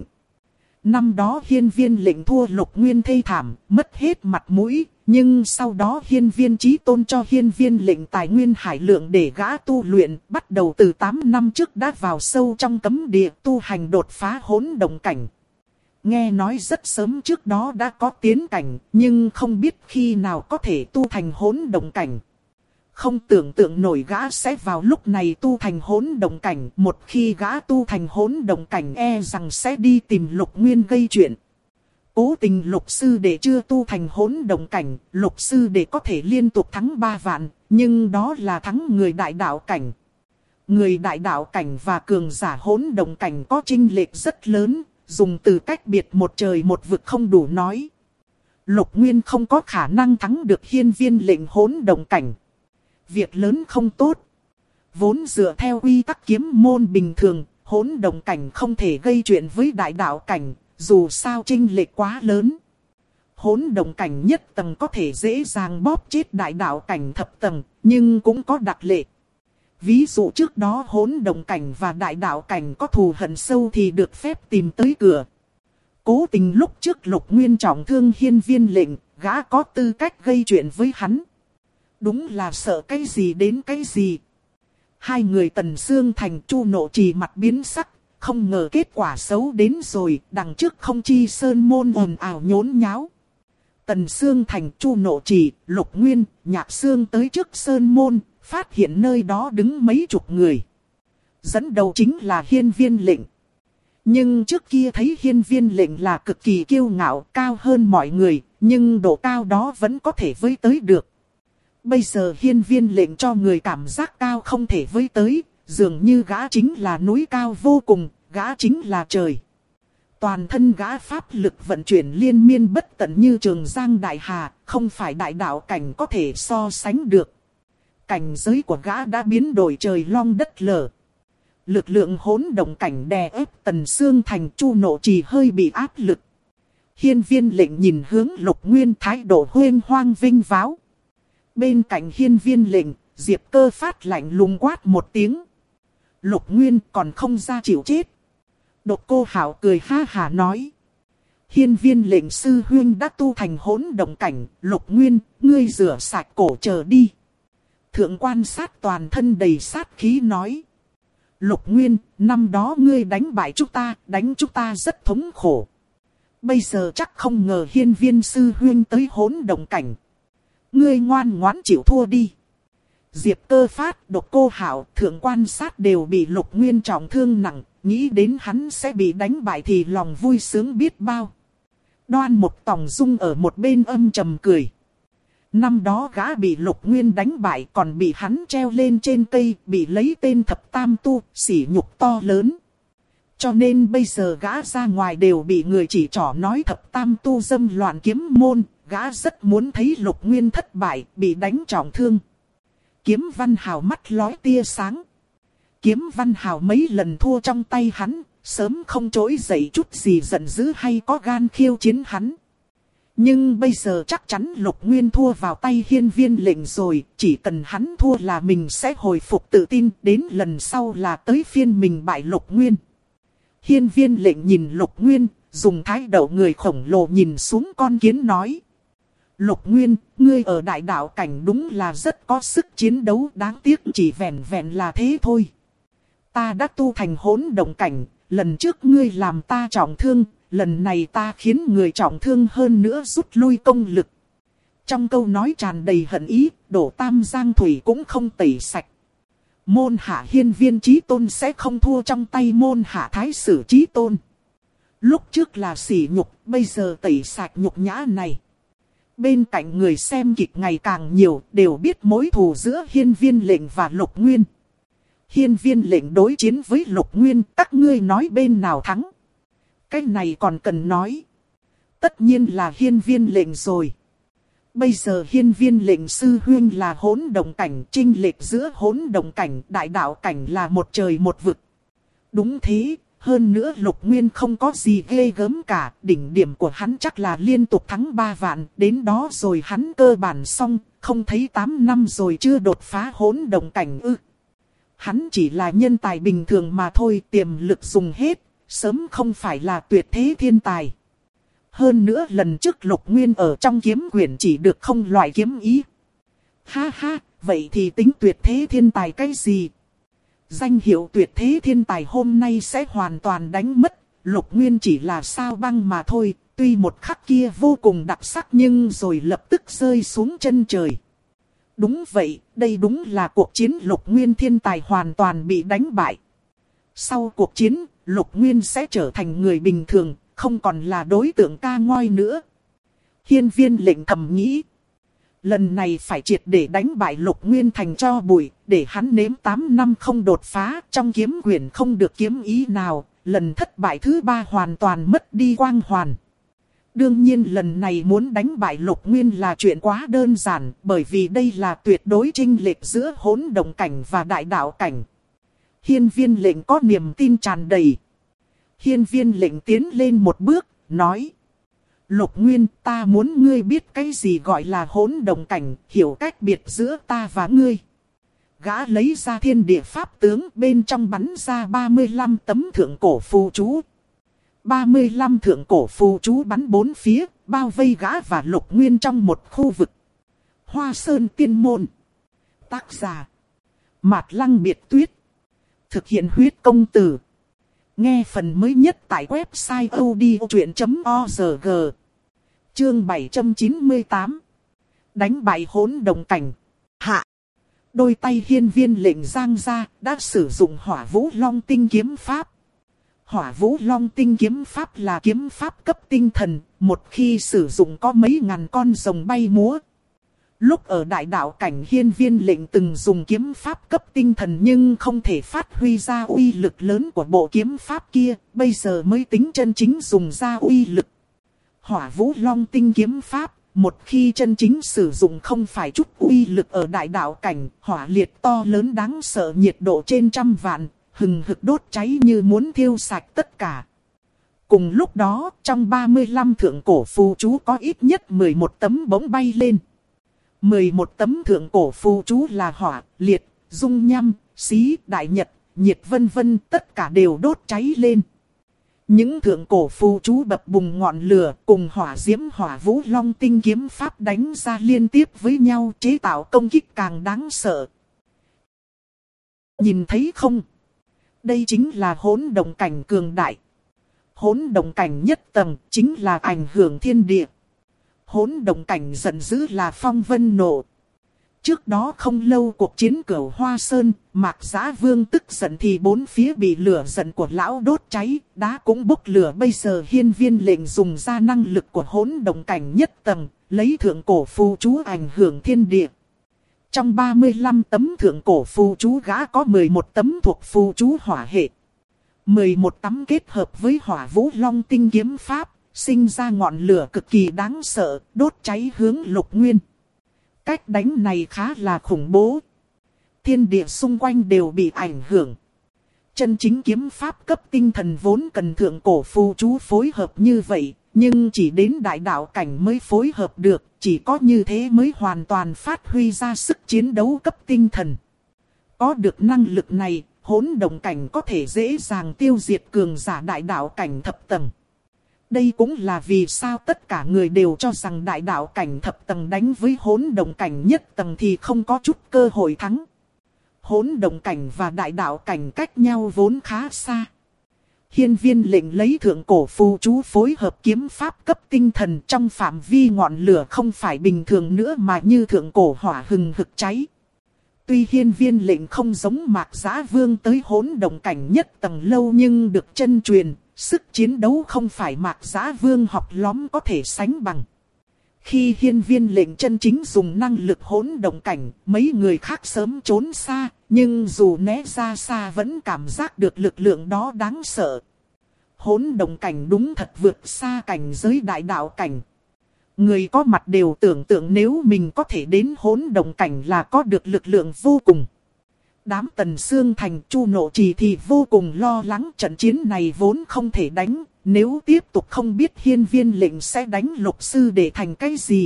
Năm đó Hiên Viên lệnh thua Lục Nguyên thê thảm, mất hết mặt mũi, nhưng sau đó Hiên Viên Chí Tôn cho Hiên Viên lệnh tài nguyên hải lượng để gã tu luyện, bắt đầu từ 8 năm trước đã vào sâu trong cấm địa tu hành đột phá hỗn động cảnh. Nghe nói rất sớm trước đó đã có tiến cảnh, nhưng không biết khi nào có thể tu thành hỗn động cảnh. Không tưởng tượng nổi gã sẽ vào lúc này tu thành hỗn động cảnh. Một khi gã tu thành hỗn động cảnh e rằng sẽ đi tìm Lục Nguyên gây chuyện. Cố tình Lục Sư Đệ chưa tu thành hỗn động cảnh, Lục Sư Đệ có thể liên tục thắng 3 vạn, nhưng đó là thắng người đại đạo cảnh. Người đại đạo cảnh và cường giả hỗn động cảnh có chênh lệch rất lớn, dùng từ cách biệt một trời một vực không đủ nói. Lục Nguyên không có khả năng thắng được Hiên Viên lệnh hỗn động cảnh. Việc lớn không tốt. Vốn dựa theo quy tắc kiếm môn bình thường, hỗn động cảnh không thể gây chuyện với đại đạo cảnh, dù sao chênh lệch quá lớn. Hỗn động cảnh nhất tầng có thể dễ dàng bóp chết đại đạo cảnh thập tầng, nhưng cũng có đặc lệ. Ví dụ trước đó hỗn động cảnh và đại đạo cảnh có thù hận sâu thì được phép tìm tới cửa. Cố tình lúc trước Lục Nguyên trọng thương Hiên Viên lệnh, gã có tư cách gây chuyện với hắn. Đúng là sợ cái gì đến cái gì. Hai người Tần Sương Thành, Chu Nộ Trì mặt biến sắc, không ngờ kết quả xấu đến rồi, đằng trước Không Chi Sơn môn ồn ào nhốn nháo. Tần Sương Thành, Chu Nộ Trì, Lục Nguyên, Nhạc Sương tới trước Sơn môn, phát hiện nơi đó đứng mấy chục người. Dẫn đầu chính là Hiên Viên lệnh. Nhưng trước kia thấy Hiên Viên lệnh là cực kỳ kiêu ngạo, cao hơn mọi người, nhưng độ cao đó vẫn có thể với tới được. Bây giờ Hiên Viên lệnh cho người cảm giác cao không thể với tới, dường như gã chính là núi cao vô cùng, gã chính là trời. Toàn thân gã pháp lực vận chuyển liên miên bất tận như Trường Giang Đại Hà, không phải đại đạo cảnh có thể so sánh được. Cảnh giới của gã đã biến đổi trời long đất lở. Lực lượng hỗn động cảnh đè ép Tần Xương Thành, Chu Nộ Trì hơi bị áp lực. Hiên Viên Lệnh nhìn hướng Lục Nguyên, thái độ huênh hoang vinh váo. Bên cạnh Hiên Viên Lệnh, Diệp Cơ Phát lạnh lùng quát một tiếng. Lục Nguyên còn không ra chịu chết. Độc Cô Hạo cười ha hà nói. Hiên Viên Lệnh sư huynh đã tu thành hỗn động cảnh, Lục Nguyên, ngươi rửa sạch cổ chờ đi. Thượng quan sát toàn thân đầy sát khí nói. Lục Nguyên, năm đó ngươi đánh bại chúng ta rất thống khổ. Bây giờ chắc không ngờ Hiên Viên sư huynh tới hỗn động cảnh. Ngươi ngoan ngoãn chịu thua đi. Diệp Cơ Phát, Độc Cô Hạo, thượng quan sát đều bị Lục Nguyên trọng thương nặng, nghĩ đến hắn sẽ bị đánh bại thì lòng vui sướng biết bao. Đoan Một Tòng Dung ở một bên âm trầm cười. Năm đó gã bị Lục Nguyên đánh bại, còn bị hắn treo lên trên cây, bị lấy tên Thập Tam Tu, sỉ nhục to lớn. Cho nên bây giờ gã ra ngoài đều bị người chỉ trỏ nói Thập Tam Tu dâm loạn kiếm môn, gã rất muốn thấy Lục Nguyên thất bại, bị đánh trọng thương. Kiếm Văn Hào mắt lóe tia sáng. Kiếm Văn Hào mấy lần thua trong tay hắn, sớm không trỗi dậy chút gì giận dữ hay có gan khiêu chiến hắn. Nhưng bây giờ chắc chắn Lục Nguyên thua vào tay Hiên Viên Lệnh rồi, chỉ cần hắn thua là mình sẽ hồi phục tự tin, đến lần sau là tới phiên mình bại Lục Nguyên. Hiên Viên Lệnh nhìn Lục Nguyên, dùng thái độ người khổng lồ nhìn xuống con kiến nói. Lục Nguyên, ngươi ở đại đạo cảnh đúng là rất có sức chiến đấu, đáng tiếc chỉ vẹn vẹn là thế thôi. Ta đã tu thành hỗn động cảnh, lần trước ngươi làm ta trọng thương, lần này ta khiến người trọng thương hơn nữa rút lui công lực. Trong câu nói tràn đầy hận ý, đổ Tam Giang Thủy cũng không tẩy sạch. Môn hạ Hiên Viên Chí Tôn sẽ không thua trong tay môn hạ Thái Sử Chí Tôn. Lúc trước là sỉ nhục, bây giờ tẩy sạch nhục nhã này. Bên cạnh người xem kịch ngày càng nhiều, đều biết mối thù giữa Hiên Viên Lệnh và Lục Nguyên. Hiên Viên Lệnh đối chiến với Lục Nguyên, các ngươi nói bên nào thắng? Cái này còn cần nói. Tất nhiên là Hiên Viên Lệnh rồi. Bây giờ Hiên Viên Lệnh sư huynh là hỗn động cảnh, chênh lệch giữa hỗn động cảnh, đại đạo cảnh là một trời một vực. Đúng thế, hơn nữa Lục Nguyên không có gì ghê gớm cả, đỉnh điểm của hắn chắc là liên tục thắng 3 vạn, đến đó rồi hắn cơ bản xong, không thấy 8 năm rồi chưa đột phá hỗn động cảnh ư. Hắn chỉ là nhân tài bình thường mà thôi, tiềm lực dùng hết, sớm không phải là tuyệt thế thiên tài. Hơn nữa lần trước Lục Nguyên ở trong kiếm quyển chỉ được không loại kiếm ý. Ha ha, vậy thì tính tuyệt thế thiên tài cái gì? Danh hiệu tuyệt thế thiên tài hôm nay sẽ hoàn toàn đánh mất. Lục Nguyên chỉ là sao băng mà thôi, tuy một khắc kia vô cùng đặc sắc nhưng rồi lập tức rơi xuống chân trời. Đúng vậy, đây đúng là cuộc chiến Lục Nguyên thiên tài hoàn toàn bị đánh bại. Sau cuộc chiến, Lục Nguyên sẽ trở thành người bình thường, không còn là đối tượng ca ngoi nữa. Hiên Viên Lệnh thầm nghĩ. Lần này phải triệt để đánh bại Lục Nguyên thành cho bụi, để hắn nếm 8 năm không đột phá, trong kiếm quyển không được kiếm ý nào, lần thất bại thứ 3 hoàn toàn mất đi quang hoàn. Đương nhiên lần này muốn đánh bại Lục Nguyên là chuyện quá đơn giản, bởi vì đây là tuyệt đối chênh lệch giữa hỗn động cảnh và đại đạo cảnh. Hiên Viên Lệnh có niềm tin tràn đầy. Hiên Viên Lệnh tiến lên một bước, nói. Lục Nguyên, ta muốn ngươi biết cái gì gọi là hỗn động cảnh, hiểu cách biệt giữa ta và ngươi. Gã lấy ra thiên địa pháp tướng, bên trong bắn ra 35 tấm thượng cổ phù chú. 35 thượng cổ phù chú bắn bốn phía, bao vây gã và Lục Nguyên trong một khu vực. Hoa Sơn Tiên Môn. Tác giả. Mạt Lăng Biệt Tuyết. Thực hiện huyết công từ. Nghe phần mới nhất tại website odchuyện.org. Chương 798. Đánh bại hỗn động cảnh. Hạ. Đôi tay Hiên Viên Lệnh giang ra, đã sử dụng Hỏa Vũ Long Tinh kiếm pháp. Hỏa Vũ Long Tinh kiếm pháp là kiếm pháp cấp tinh thần, một khi sử dụng có mấy ngàn con rồng bay múa. Lúc ở đại đạo cảnh Hiên Viên Lệnh từng dùng kiếm pháp cấp tinh thần nhưng không thể phát huy ra uy lực lớn của bộ kiếm pháp kia, bây giờ mới tính chân chính dùng ra uy lực. Hỏa Vũ Long Tinh kiếm pháp, một khi chân chính sử dụng không phải chút uy lực ở đại đạo cảnh, hỏa liệt to lớn đáng sợ nhiệt độ trên trăm vạn, hừng hực đốt cháy như muốn thiêu sạch tất cả. Cùng lúc đó, trong 35 thượng cổ phù chú có ít nhất 11 tấm bỗng bay lên. 11 tấm thượng cổ phù chú là hỏa, liệt, dung nham, xí, đại nhật, nhiệt vân vân, tất cả đều đốt cháy lên. Những thượng cổ phù chú bập bùng ngọn lửa cùng hỏa diễm hỏa vũ long tinh kiếm pháp đánh ra liên tiếp với nhau, chế tạo công kích càng đáng sợ. Nhìn thấy không? Đây chính là hỗn động cảnh cường đại. Hỗn động cảnh nhất tầng chính là ảnh hưởng thiên địa. Hỗn động cảnh giận dữ là phong vân nộ. Trước đó không lâu cuộc chiến Cửu Hoa Sơn, Mạc Giá Vương tức giận thì bốn phía bị lửa giận của lão đốt cháy, đá cũng bốc lửa. Bây giờ Hiên Viên Lệnh dùng ra năng lực của hỗn động cảnh nhất tầng, lấy thượng cổ phù chú ảnh hưởng thiên địa. Trong 35 tấm thượng cổ phù chú gã có 11 tấm thuộc phù chú hỏa hệ. 11 tấm kết hợp với hỏa vũ long tinh kiếm pháp, sinh ra ngọn lửa cực kỳ đáng sợ, đốt cháy hướng Lục Nguyên. Cách đánh này khá là khủng bố. Thiên địa xung quanh đều bị ảnh hưởng. Chân chính kiếm pháp cấp tinh thần vốn cần thượng cổ phù chú phối hợp như vậy, nhưng chỉ đến đại đạo cảnh mới phối hợp được, chỉ có như thế mới hoàn toàn phát huy ra sức chiến đấu cấp tinh thần. Có được năng lực này, hỗn động cảnh có thể dễ dàng tiêu diệt cường giả đại đạo cảnh thập tầng. Đây cũng là vì sao tất cả người đều cho rằng đại đạo cảnh thập tầng đánh với hỗn động cảnh nhất tầng thì không có chút cơ hội thắng. Hỗn động cảnh và đại đạo cảnh cách nhau vốn khá xa. Hiên Viên Lệnh lấy thượng cổ phù chú phối hợp kiếm pháp cấp tinh thần trong phạm vi ngọn lửa không phải bình thường nữa mà như thượng cổ hỏa hừng hực cháy. Tuy Hiên Viên Lệnh không giống Mạc Giá Vương tới hỗn động cảnh nhất tầng lâu nhưng được chân truyền, sức chiến đấu không phải Mạc Giá Vương học lóm có thể sánh bằng. Khi Hiên Viên Lệnh chân chính dùng năng lực hỗn động cảnh, mấy người khác sớm trốn xa, nhưng dù né ra xa vẫn cảm giác được lực lượng đó đáng sợ. Hỗn động cảnh đúng thật vượt xa cảnh giới đại đạo cảnh. Người có mặt đều tưởng tượng nếu mình có thể đến hỗn động cảnh là có được lực lượng vô cùng. Đám Tần Xương Thành Chu Nộ Trì thì vô cùng lo lắng, trận chiến này vốn không thể đánh, nếu tiếp tục không biết Hiên Viên Lệnh sẽ đánh Lục Sư để thành cái gì.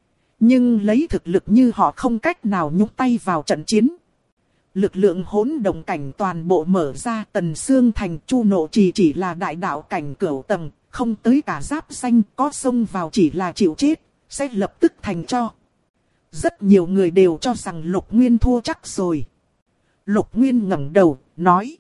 Nhưng lấy thực lực như họ không cách nào nhúng tay vào trận chiến. Lực lượng hỗn động cảnh toàn bộ mở ra, Tần Xương Thành Chu Nộ Trì chỉ là đại đạo cảnh cửu tầng, không tới cả giáp xanh, có xông vào chỉ là chịu chết, sẽ lập tức thành tro. Rất nhiều người đều cho rằng Lục Nguyên thua chắc rồi. Lục Nguyên ngẩng đầu, nói.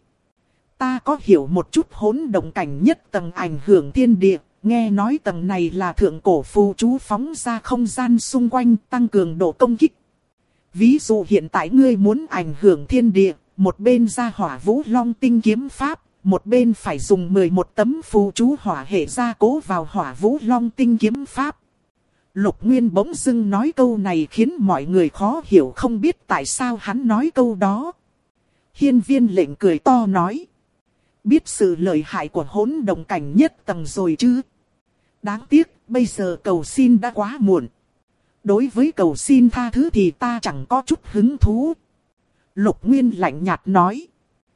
Ta có hiểu một chút hỗn động cảnh nhất tầng ảnh hưởng thiên địa, nghe nói tầng này là thượng cổ phù chú phóng ra không gian xung quanh tăng cường độ công kích. Ví dụ hiện tại ngươi muốn ảnh hưởng thiên địa, một bên ra hỏa vũ long tinh kiếm pháp, một bên phải dùng 11 tấm phù chú hỏa hệ gia cố vào hỏa vũ long tinh kiếm pháp. Lục Nguyên bỗng dưng nói câu này khiến mọi người khó hiểu, không biết tại sao hắn nói câu đó. Hiên Viên Lệnh cười to nói. Biết sự lợi hại của hỗn động cảnh nhất tầng rồi chứ. Đáng tiếc, bây giờ cầu xin đã quá muộn. Đối với cầu xin tha thứ thì ta chẳng có chút hứng thú. Lục Nguyên lạnh nhạt nói.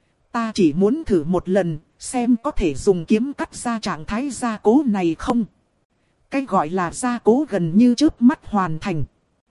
Ta chỉ muốn thử một lần, xem có thể dùng kiếm cắt ra trạng thái gia cố này không. Cái gọi là gia cố gần như chớp mắt hoàn thành.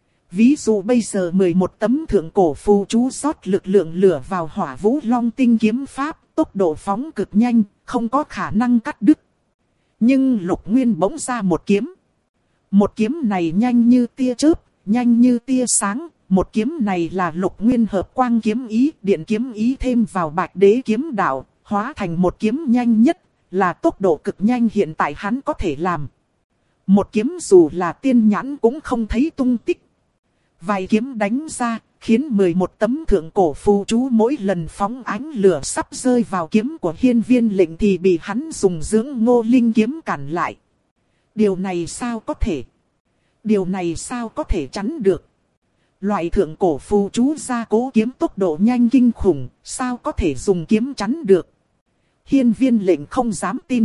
Ví dụ bây giờ 11 tấm thượng cổ phù chú rót lực lượng lửa vào hỏa vũ long tinh kiếm pháp, tốc độ phóng cực nhanh, không có khả năng cắt đứt. Nhưng Lục Nguyên bỗng ra một kiếm. Một kiếm này nhanh như tia chớp, nhanh như tia sáng. Một kiếm này là Lục Nguyên hợp quang kiếm ý, điện kiếm ý thêm vào Bạch Đế kiếm đạo, hóa thành một kiếm nhanh nhất, là tốc độ cực nhanh hiện tại hắn có thể làm. Một kiếm dù là tiên nhãn cũng không thấy tung tích. Vài kiếm đánh ra, khiến 11 tấm thượng cổ phù chú mỗi lần phóng ánh lửa sắp rơi vào kiếm của Hiên Viên Lệnh thì bị hắn dùng dưỡng ngô linh kiếm cản lại. Điều này sao có thể? Điều này sao có thể chắn được? Loại thượng cổ phù chú gia cố kiếm tốc độ nhanh kinh khủng, sao có thể dùng kiếm chắn được? Hiên Viên Lệnh không dám tin.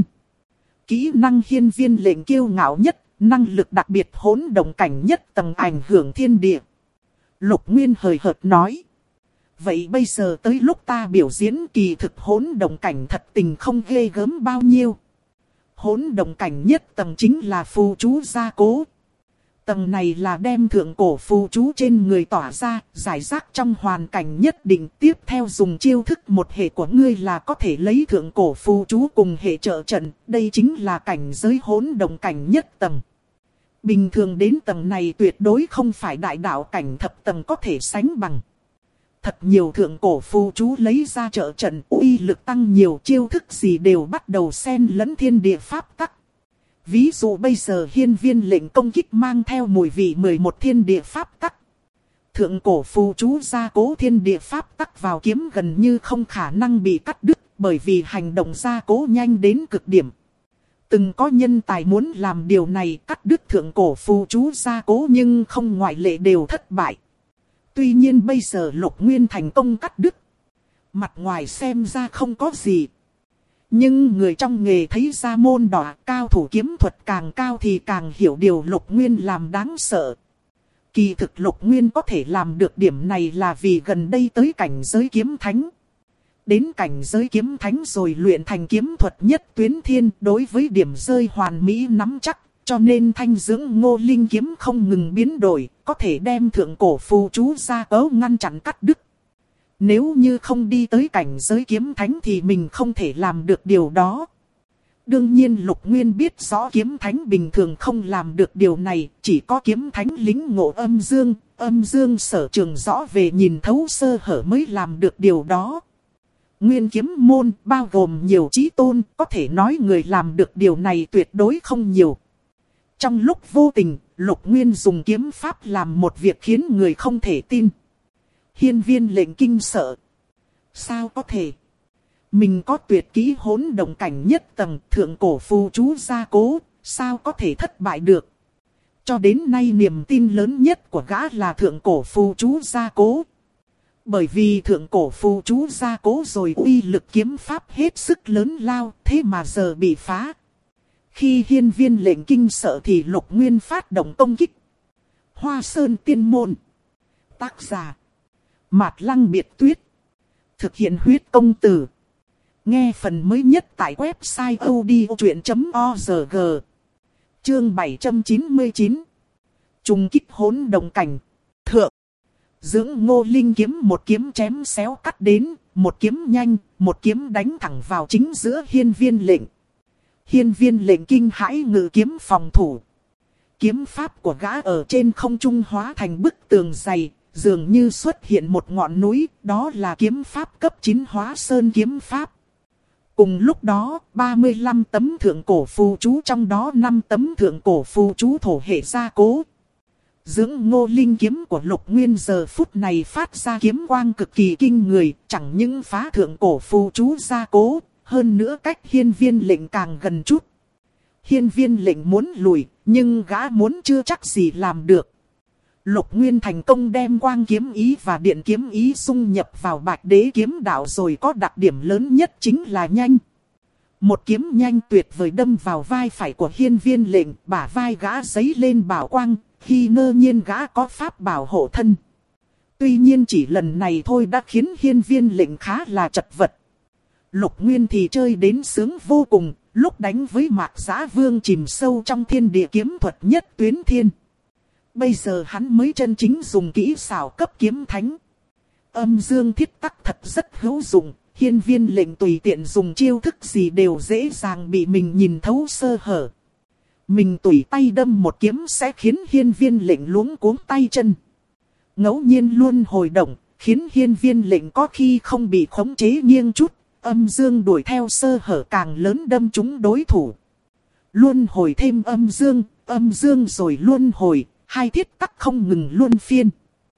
Kỹ năng Hiên Viên Lệnh kiêu ngạo nhất, năng lực đặc biệt hỗn động cảnh nhất tầng ảnh hưởng thiên địa. Lục Nguyên hời hợt nói. Vậy bây giờ tới lúc ta biểu diễn kỳ thực hỗn động cảnh thật tình không ghê gớm bao nhiêu. Hỗn động cảnh nhất tầng chính là phù chú gia cố. Tầng này là đem thượng cổ phù chú trên người tỏa ra, giải rác trong hoàn cảnh nhất định. Tiếp theo dùng chiêu thức một hệ của ngươi là có thể lấy thượng cổ phù chú cùng hệ trợ trận. Đây chính là cảnh giới hỗn động cảnh nhất tầng. Bình thường đến tầng này tuyệt đối không phải đại đạo cảnh thập tầng có thể sánh bằng. Thật nhiều thượng cổ phù chú lấy ra trợ trận, uy lực tăng nhiều, chiêu thức gì đều bắt đầu xen lẫn thiên địa pháp tắc. Ví dụ bây giờ hiên viên lệnh công kích mang theo mùi vị 11 thiên địa pháp tắc. Thượng cổ phù chú gia cố thiên địa pháp tắc vào kiếm gần như không khả năng bị cắt đứt, bởi vì hành động gia cố nhanh đến cực điểm. Từng có nhân tài muốn làm điều này, cắt đứt thượng cổ phù chú gia cố, nhưng không ngoại lệ đều thất bại. Tuy nhiên bây giờ Lục Nguyên thành công cắt đứt. Mặt ngoài xem ra không có gì. Nhưng người trong nghề thấy ra môn đỏ, cao thủ kiếm thuật càng cao thì càng hiểu điều Lục Nguyên làm đáng sợ. Kỳ thực Lục Nguyên có thể làm được điểm này là vì gần đây tới cảnh giới kiếm thánh. Đến cảnh giới kiếm thánh rồi luyện thành kiếm thuật nhất tuyến thiên, đối với điểm rơi hoàn mỹ nắm chắc. Cho nên thanh dưỡng Ngô Linh kiếm không ngừng biến đổi, có thể đem thượng cổ phù chú gia cố ngăn chặn cắt đứt. Nếu như không đi tới cảnh giới kiếm thánh thì mình không thể làm được điều đó. Đương nhiên Lục Nguyên biết rõ kiếm thánh bình thường không làm được điều này, chỉ có kiếm thánh lĩnh ngộ âm dương sở trường rõ về nhìn thấu sơ hở mới làm được điều đó. Nguyên kiếm môn bao gồm nhiều chí tôn, có thể nói người làm được điều này tuyệt đối không nhiều. Trong lúc vô tình, Lục Nguyên dùng kiếm pháp làm một việc khiến người không thể tin. Hiên viên lệnh kinh sợ. Sao có thể? Mình có tuyệt kỹ hỗn động cảnh nhất tầng, thượng cổ phù chú gia cố, sao có thể thất bại được? Cho đến nay niềm tin lớn nhất của gã là thượng cổ phù chú gia cố. Bởi vì thượng cổ phù chú gia cố rồi uy lực kiếm pháp hết sức lớn lao, thế mà giờ bị phá. Khi hiên viên lệnh kinh sợ thì Lục Nguyên phát động công kích. Hoa Sơn Tiên Môn. Tác giả Mạt Lăng Biệt Tuyết. Thực hiện huyết công từ. Nghe phần mới nhất tại website odchuyện.org. Chương 799. Trùng kích hỗn động cảnh. Thượng. Dưỡng Ngô Linh kiếm một kiếm chém xéo cắt đến, một kiếm nhanh, một kiếm đánh thẳng vào chính giữa hiên viên lệnh. Hiên viên lệnh kinh hãi ngự kiếm phòng thủ. Kiếm pháp của gã ở trên không trung hóa thành bức tường dày, dường như xuất hiện một ngọn núi, đó là kiếm pháp cấp 9 Hóa Sơn kiếm pháp. Cùng lúc đó, 35 tấm thượng cổ phù chú, trong đó 5 tấm thượng cổ phù chú thổ hệ gia cố. Dưỡng Ngô Linh kiếm của Lục Nguyên giờ phút này phát ra kiếm quang cực kỳ kinh người, chẳng những phá thượng cổ phù chú gia cố, hơn nữa cách hiên viên lệnh càng gần chút. Hiên viên lệnh muốn lùi, nhưng gã muốn chưa chắc gì làm được. Lục Nguyên thành công đem quang kiếm ý và điện kiếm ý xung nhập vào Bạch Đế kiếm đạo, rồi có đặc điểm lớn nhất chính là nhanh. Một kiếm nhanh tuyệt vời đâm vào vai phải của hiên viên lệnh, bả vai gã giấy lên bảo quang, khi ngơ nhiên gã có pháp bảo hộ thân. Tuy nhiên chỉ lần này thôi đã khiến hiên viên lệnh khá là chật vật. Lục Nguyên thì chơi đến sướng vô cùng, lúc đánh với Mạc Giã Vương chìm sâu trong thiên địa kiếm thuật nhất tuyến thiên. Bây giờ hắn mới chân chính dùng kỹ xảo cấp kiếm thánh. Âm dương thiết tắc thật rất hữu dụng, hiên viên lệnh tùy tiện dùng chiêu thức gì đều dễ dàng bị mình nhìn thấu sơ hở. Mình tùy tay đâm một kiếm sẽ khiến hiên viên lệnh luống cuống tay chân. Ngẫu nhiên luôn hồi động, khiến hiên viên lệnh có khi không bị khống chế nghiêng chút. Âm dương đuổi theo sơ hở càng lớn đâm trúng đối thủ. Luân hồi thêm âm dương rồi luân hồi, hai thiết tắc không ngừng luân phiên.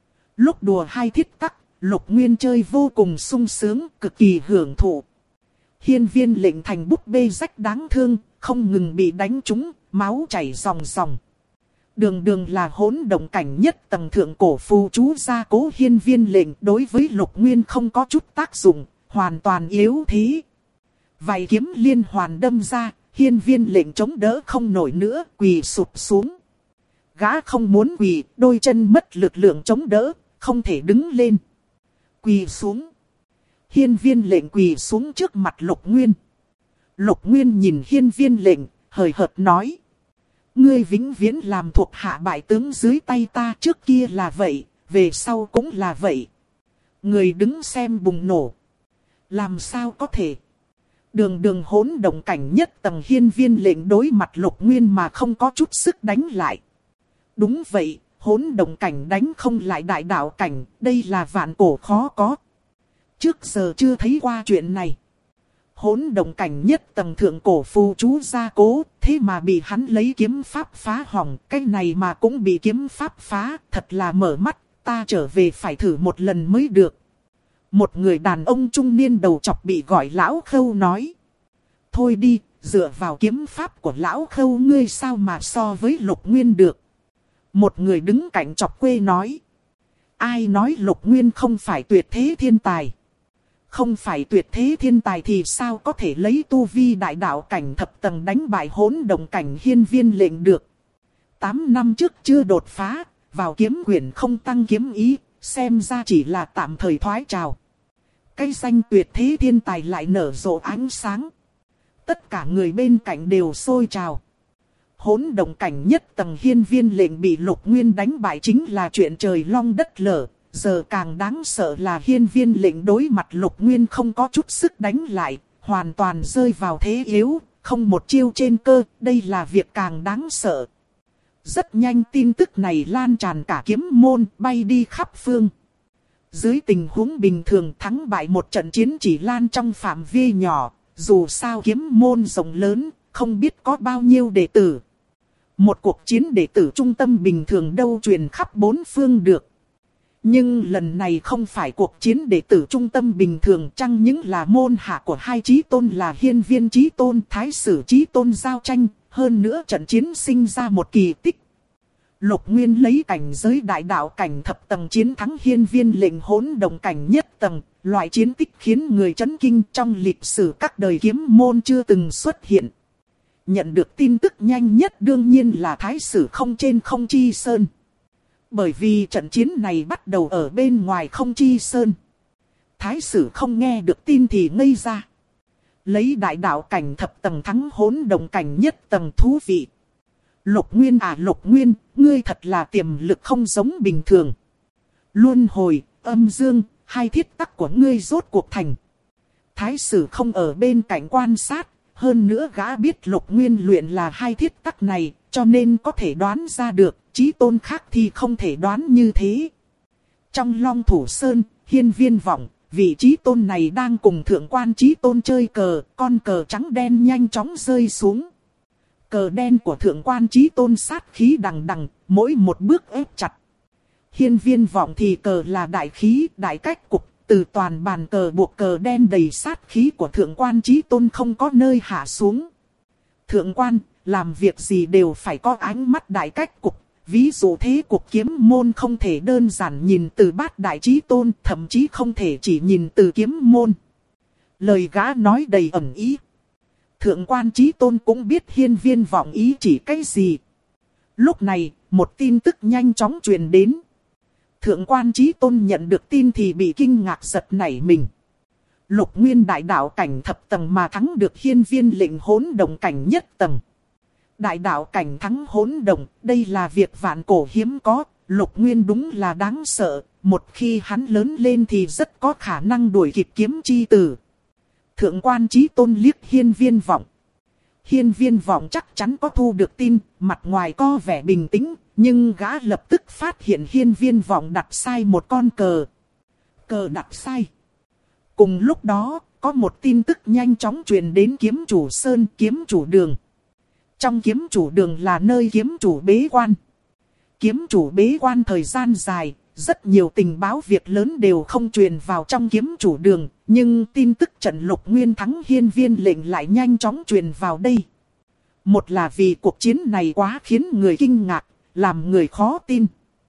Lúc đùa hai thiết tắc, Lục Nguyên chơi vô cùng sung sướng, cực kỳ hưởng thụ. Hiên viên lệnh thành búp bê rách đáng thương, không ngừng bị đánh trúng, máu chảy ròng ròng. Đường đường là hỗn động cảnh nhất tầng thượng cổ phù chú gia cố, hiên viên lệnh đối với Lục Nguyên không có chút tác dụng, hoàn toàn yếu thế. Vài kiếm liên hoàn đâm ra, hiên viên lệnh chống đỡ không nổi nữa, quỳ sụp xuống. Gã không muốn quỳ, đôi chân mất lực lượng chống đỡ, không thể đứng lên. Quỳ xuống. Hiên viên lệnh quỳ xuống trước mặt Lục Nguyên. Lục Nguyên nhìn hiên viên lệnh, hời hợt nói. Ngươi vĩnh viễn làm thuộc hạ bại tướng dưới tay ta, trước kia là vậy, về sau cũng là vậy. Người đứng xem bùng nổ. Làm sao có thể? Đường đường hỗn động cảnh nhất tầng, hiên viên lệnh đối mặt Lục Nguyên mà không có chút sức đánh lại. Đúng vậy, hỗn động cảnh đánh không lại đại đạo cảnh, đây là vạn cổ khó có. Trước giờ chưa thấy qua chuyện này. Hỗn động cảnh nhất tầng thượng cổ phù chú gia cố, thế mà bị hắn lấy kiếm pháp phá hỏng, cái này mà cũng bị kiếm pháp phá, thật là mở mắt, ta trở về phải thử một lần mới được. Một người đàn ông trung niên đầu chọc bị gọi lão Khâu nói. Thôi đi, dựa vào kiếm pháp của lão Khâu ngươi sao mà so với Lục Nguyên được. Một người đứng cạnh chọc quê nói. Ai nói Lục Nguyên không phải tuyệt thế thiên tài? Không phải tuyệt thế thiên tài thì sao có thể lấy tu vi đại đạo cảnh thập tầng đánh bại hỗn động cảnh hiên viên lệnh được. 8 năm trước chưa đột phá, vào kiếm quyển không tăng kiếm ý, xem ra chỉ là tạm thời thoái trào. Cái danh tuyệt thế thiên tài lại nở rộ ánh sáng. Tất cả người bên cạnh đều sôi trào. Hỗn động cảnh nhất tầng hiên viên lệnh bị Lục Nguyên đánh bại chính là chuyện trời long đất lở. Giờ càng đáng sợ là hiên viên lệnh đối mặt Lục Nguyên không có chút sức đánh lại, hoàn toàn rơi vào thế yếu, không một chiêu trên cơ, đây là việc càng đáng sợ. Rất nhanh tin tức này lan tràn cả kiếm môn, bay đi khắp phương. Dưới tình huống bình thường thắng bại một trận chiến chỉ lan trong phạm vi nhỏ, dù sao kiếm môn rộng lớn, không biết có bao nhiêu đệ tử. Một cuộc chiến đệ tử trung tâm bình thường đâu truyền khắp bốn phương được. Nhưng lần này không phải cuộc chiến đệ tử trung tâm bình thường, chẳng những là môn hạ của hai chí tôn là hiên viên chí tôn, thái sử chí tôn giao tranh, hơn nữa trận chiến sinh ra một kỳ tích. Lục Nguyên lấy cảnh giới đại đạo cảnh thập tầng chiến thắng hiên viên lệnh hỗn động cảnh nhất tầng, loại chiến tích khiến người chấn kinh trong lịch sử các đời kiếm môn chưa từng xuất hiện. Nhận được tin tức nhanh nhất đương nhiên là thái sử không trên không chi sơn. Bởi vì trận chiến này bắt đầu ở bên ngoài không chi sơn. Thái sử không nghe được tin thì ngây ra. Lấy đại đạo cảnh thập tầng thắng hỗn động cảnh nhất tầng thú vị. Lục Nguyên à Lục Nguyên, ngươi thật là tiềm lực không giống bình thường. Luân hồi, âm dương, hai thiết tắc của ngươi rốt cuộc thành. Thái sử không ở bên cạnh quan sát, hơn nữa gã biết Lục Nguyên luyện là hai thiết tắc này, cho nên có thể đoán ra được, chí tôn khác thì không thể đoán như thế. Trong Long Thủ Sơn, hiên viên vọng, vị chí tôn này đang cùng thượng quan chí tôn chơi cờ, con cờ trắng đen nhanh chóng rơi xuống. Cờ đen của thượng quan chí tôn sát khí đằng đằng, mỗi một bước ép chặt. Hiên viên vọng thì cờ là đại khí, đại cách cục, từ toàn bàn cờ buộc cờ đen đầy sát khí của thượng quan chí tôn không có nơi hạ xuống. Thượng quan, làm việc gì đều phải có ánh mắt đại cách cục, ví dụ thế cuộc kiếm môn không thể đơn giản nhìn từ bát đại chí tôn, thậm chí không thể chỉ nhìn từ kiếm môn. Lời gã nói đầy ẩn ý. Thượng quan chí tôn cũng biết hiên viên vọng ý chỉ cái gì. Lúc này, một tin tức nhanh chóng truyền đến. Thượng quan chí tôn nhận được tin thì bị kinh ngạc giật nảy mình. Lục Nguyên đại đạo cảnh thập tầng mà thắng được hiên viên lệnh hỗn động cảnh nhất tầng. Đại đạo cảnh thắng hỗn động, đây là việc vạn cổ hiếm có, Lục Nguyên đúng là đáng sợ, một khi hắn lớn lên thì rất có khả năng đuổi kịp kiếm chi tử. Thượng quan chí tôn liếc hiên viên vọng. Hiên viên vọng chắc chắn có thu được tin, mặt ngoài có vẻ bình tĩnh, nhưng gã lập tức phát hiện hiên viên vọng đặt sai một con cờ. Cờ đặt sai. Cùng lúc đó, có một tin tức nhanh chóng truyền đến kiếm chủ sơn, kiếm chủ đường. Trong kiếm chủ đường là nơi kiếm chủ bế quan. Kiếm chủ bế quan thời gian dài, rất nhiều tình báo việc lớn đều không truyền vào trong kiếm chủ đường, nhưng tin tức trận Lục Nguyên thắng hiên viên lệnh lại nhanh chóng truyền vào đây. Một là vì cuộc chiến này quá khiến người kinh ngạc, làm người khó tin.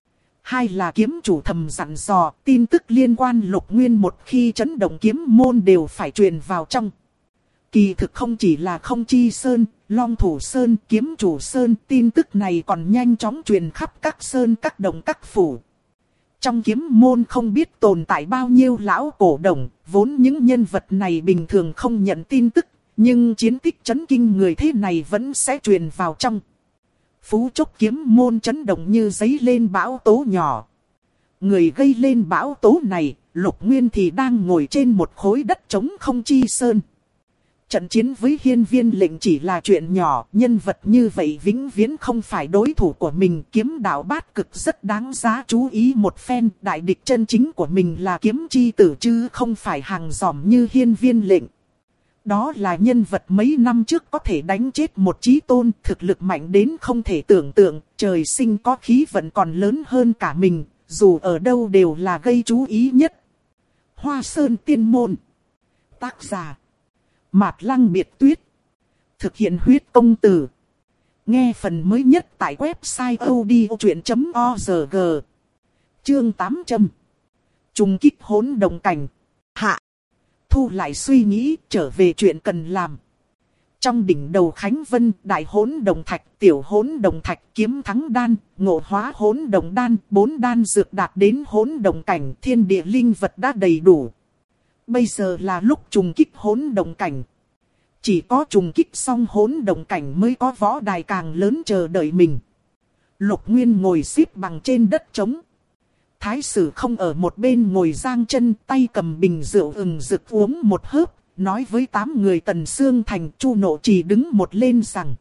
Hai là kiếm chủ thầm dặn dò, tin tức liên quan Lục Nguyên một khi chấn động kiếm môn đều phải truyền vào trong. Kỳ thực không chỉ là không chi sơn, Long Thủ Sơn, kiếm chủ Sơn, tin tức này còn nhanh chóng truyền khắp các sơn các động các phủ. Trong kiếm môn không biết tồn tại bao nhiêu lão cổ đồng, vốn những nhân vật này bình thường không nhận tin tức, nhưng chiến tích chấn kinh người thế này vẫn sẽ truyền vào trong. Phú chốc kiếm môn chấn động như giấy lên bão tố nhỏ. Người gây lên bão tố này, Lục Nguyên thì đang ngồi trên một khối đất trống không chi sơn. Trận chiến với hiên viên lệnh chỉ là chuyện nhỏ, nhân vật như vậy vĩnh viễn không phải đối thủ của mình. Kiếm đạo bát cực rất đáng giá chú ý một phen, đại địch chân chính của mình là kiếm chi tử chứ không phải hàng giòm như hiên viên lệnh. Đó là nhân vật mấy năm trước có thể đánh chết một chí tôn, thực lực mạnh đến không thể tưởng tượng, trời sinh có khí vận còn lớn hơn cả mình, dù ở đâu đều là gây chú ý nhất. Hoa Sơn Tiên Môn. Tác giả Mạt Lăng Biệt Tuyết. Thực hiện huyết công từ. Nghe phần mới nhất tại website odchuyện.org. Chương 800. Trùng kích hỗn động cảnh. Hạ. Thu lại suy nghĩ, trở về chuyện cần làm. Trong đỉnh đầu Khánh Vân, đại hỗn động thạch, tiểu hỗn động thạch, kiếm thắng đan, ngộ hóa hỗn động đan, 4 đan dược đạt đến hỗn động cảnh, thiên địa linh vật đã đầy đủ. Bây giờ là lúc trùng kích hỗn động cảnh. Chỉ có trùng kích xong hỗn động cảnh mới có võ đài càng lớn chờ đợi mình. Lục Nguyên ngồi xếp bằng trên đất trống. Thái sử không ở một bên ngồi giang chân, tay cầm bình rượu rực uống một hớp, nói với 8 người Tần Xương Thành. Chu Nộ Trì đứng một lên rằng: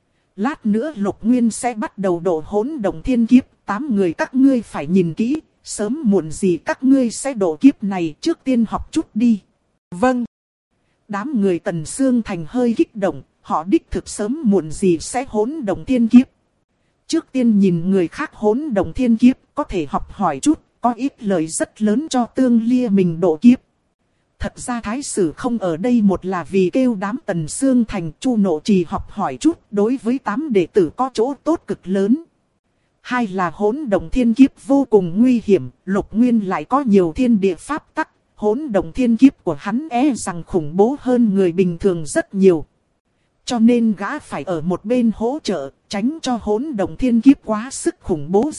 lát nữa Lục Nguyên sẽ bắt đầu độ hỗn động thiên kiếp, 8 người các ngươi phải nhìn kỹ, sớm muộn gì các ngươi sẽ độ kiếp này, trước tiên học chút đi. Vâng. Đám người Tần Xương Thành hơi kích động, họ đích thực sớm muộn gì sẽ hỗn động thiên kiếp. Trước tiên nhìn người khác hỗn động thiên kiếp, có thể học hỏi chút, có ít lời rất lớn cho tương lia mình độ kiếp. Thật ra Thái sử không ở đây, một là vì kêu đám Tần Xương Thành, Chu Nộ Trì học hỏi chút, đối với 8 đệ tử có chỗ tốt cực lớn. Hai là hỗn động thiên kiếp vô cùng nguy hiểm, Lục Nguyên lại có nhiều thiên địa pháp tắc, hỗn động thiên kiếp của hắn rằng khủng bố hơn người bình thường rất nhiều. Cho nên gã phải ở một bên hỗ trợ, tránh cho hỗn động thiên kiếp quá sức khủng bố.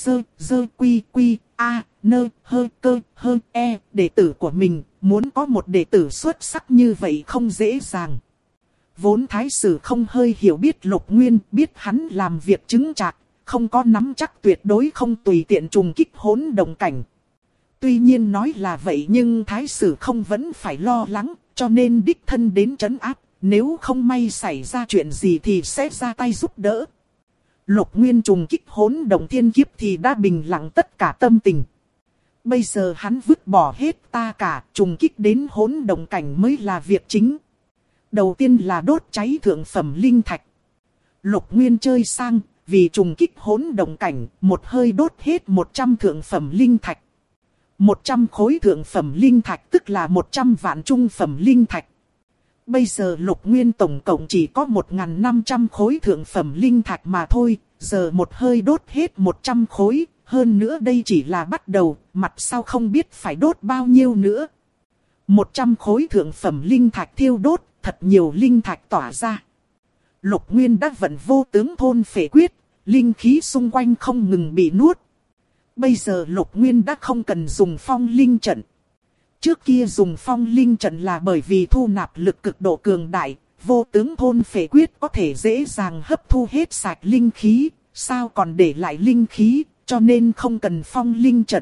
Đệ tử của mình, muốn có một đệ tử xuất sắc như vậy không dễ dàng. Vốn Thái sử không hơi hiểu biết Lục Nguyên, biết hắn làm việc chứng chạc, không có nắm chắc tuyệt đối không tùy tiện trùng kích hỗn động cảnh. Tuy nhiên nói là vậy nhưng Thái sử không vẫn phải lo lắng, cho nên đích thân đến trấn áp, nếu không may xảy ra chuyện gì thì sẽ ra tay giúp đỡ. Lục Nguyên trùng kích hỗn động thiên kiếp thì đã bình lặng tất cả tâm tình. Bây giờ hắn vứt bỏ hết ta cả, trùng kích đến hỗn động cảnh mới là việc chính. Đầu tiên là đốt cháy thượng phẩm linh thạch. Lục Nguyên chơi sang, vì trùng kích hỗn động cảnh, một hơi đốt hết 100 thượng phẩm linh thạch. 100 khối thượng phẩm linh thạch tức là 100 vạn trung phẩm linh thạch. Bây giờ Lục Nguyên tổng cộng chỉ có 1.500 khối thượng phẩm linh thạch mà thôi, giờ một hơi đốt hết 100 khối, hơn nữa đây chỉ là bắt đầu, mặt sau không biết phải đốt bao nhiêu nữa. 100 khối thượng phẩm linh thạch thiêu đốt, thật nhiều linh thạch tỏa ra. Lục Nguyên đã vận vô tướng thôn phệ quyết, linh khí xung quanh không ngừng bị nuốt. Bây giờ Lục Nguyên đã không cần dùng phong linh trận. Trước kia dùng phong linh trận là bởi vì thu nạp lực cực độ cường đại, vô tướng thôn phệ quyết có thể dễ dàng hấp thu hết sạch linh khí, sao còn để lại linh khí, cho nên không cần phong linh trận.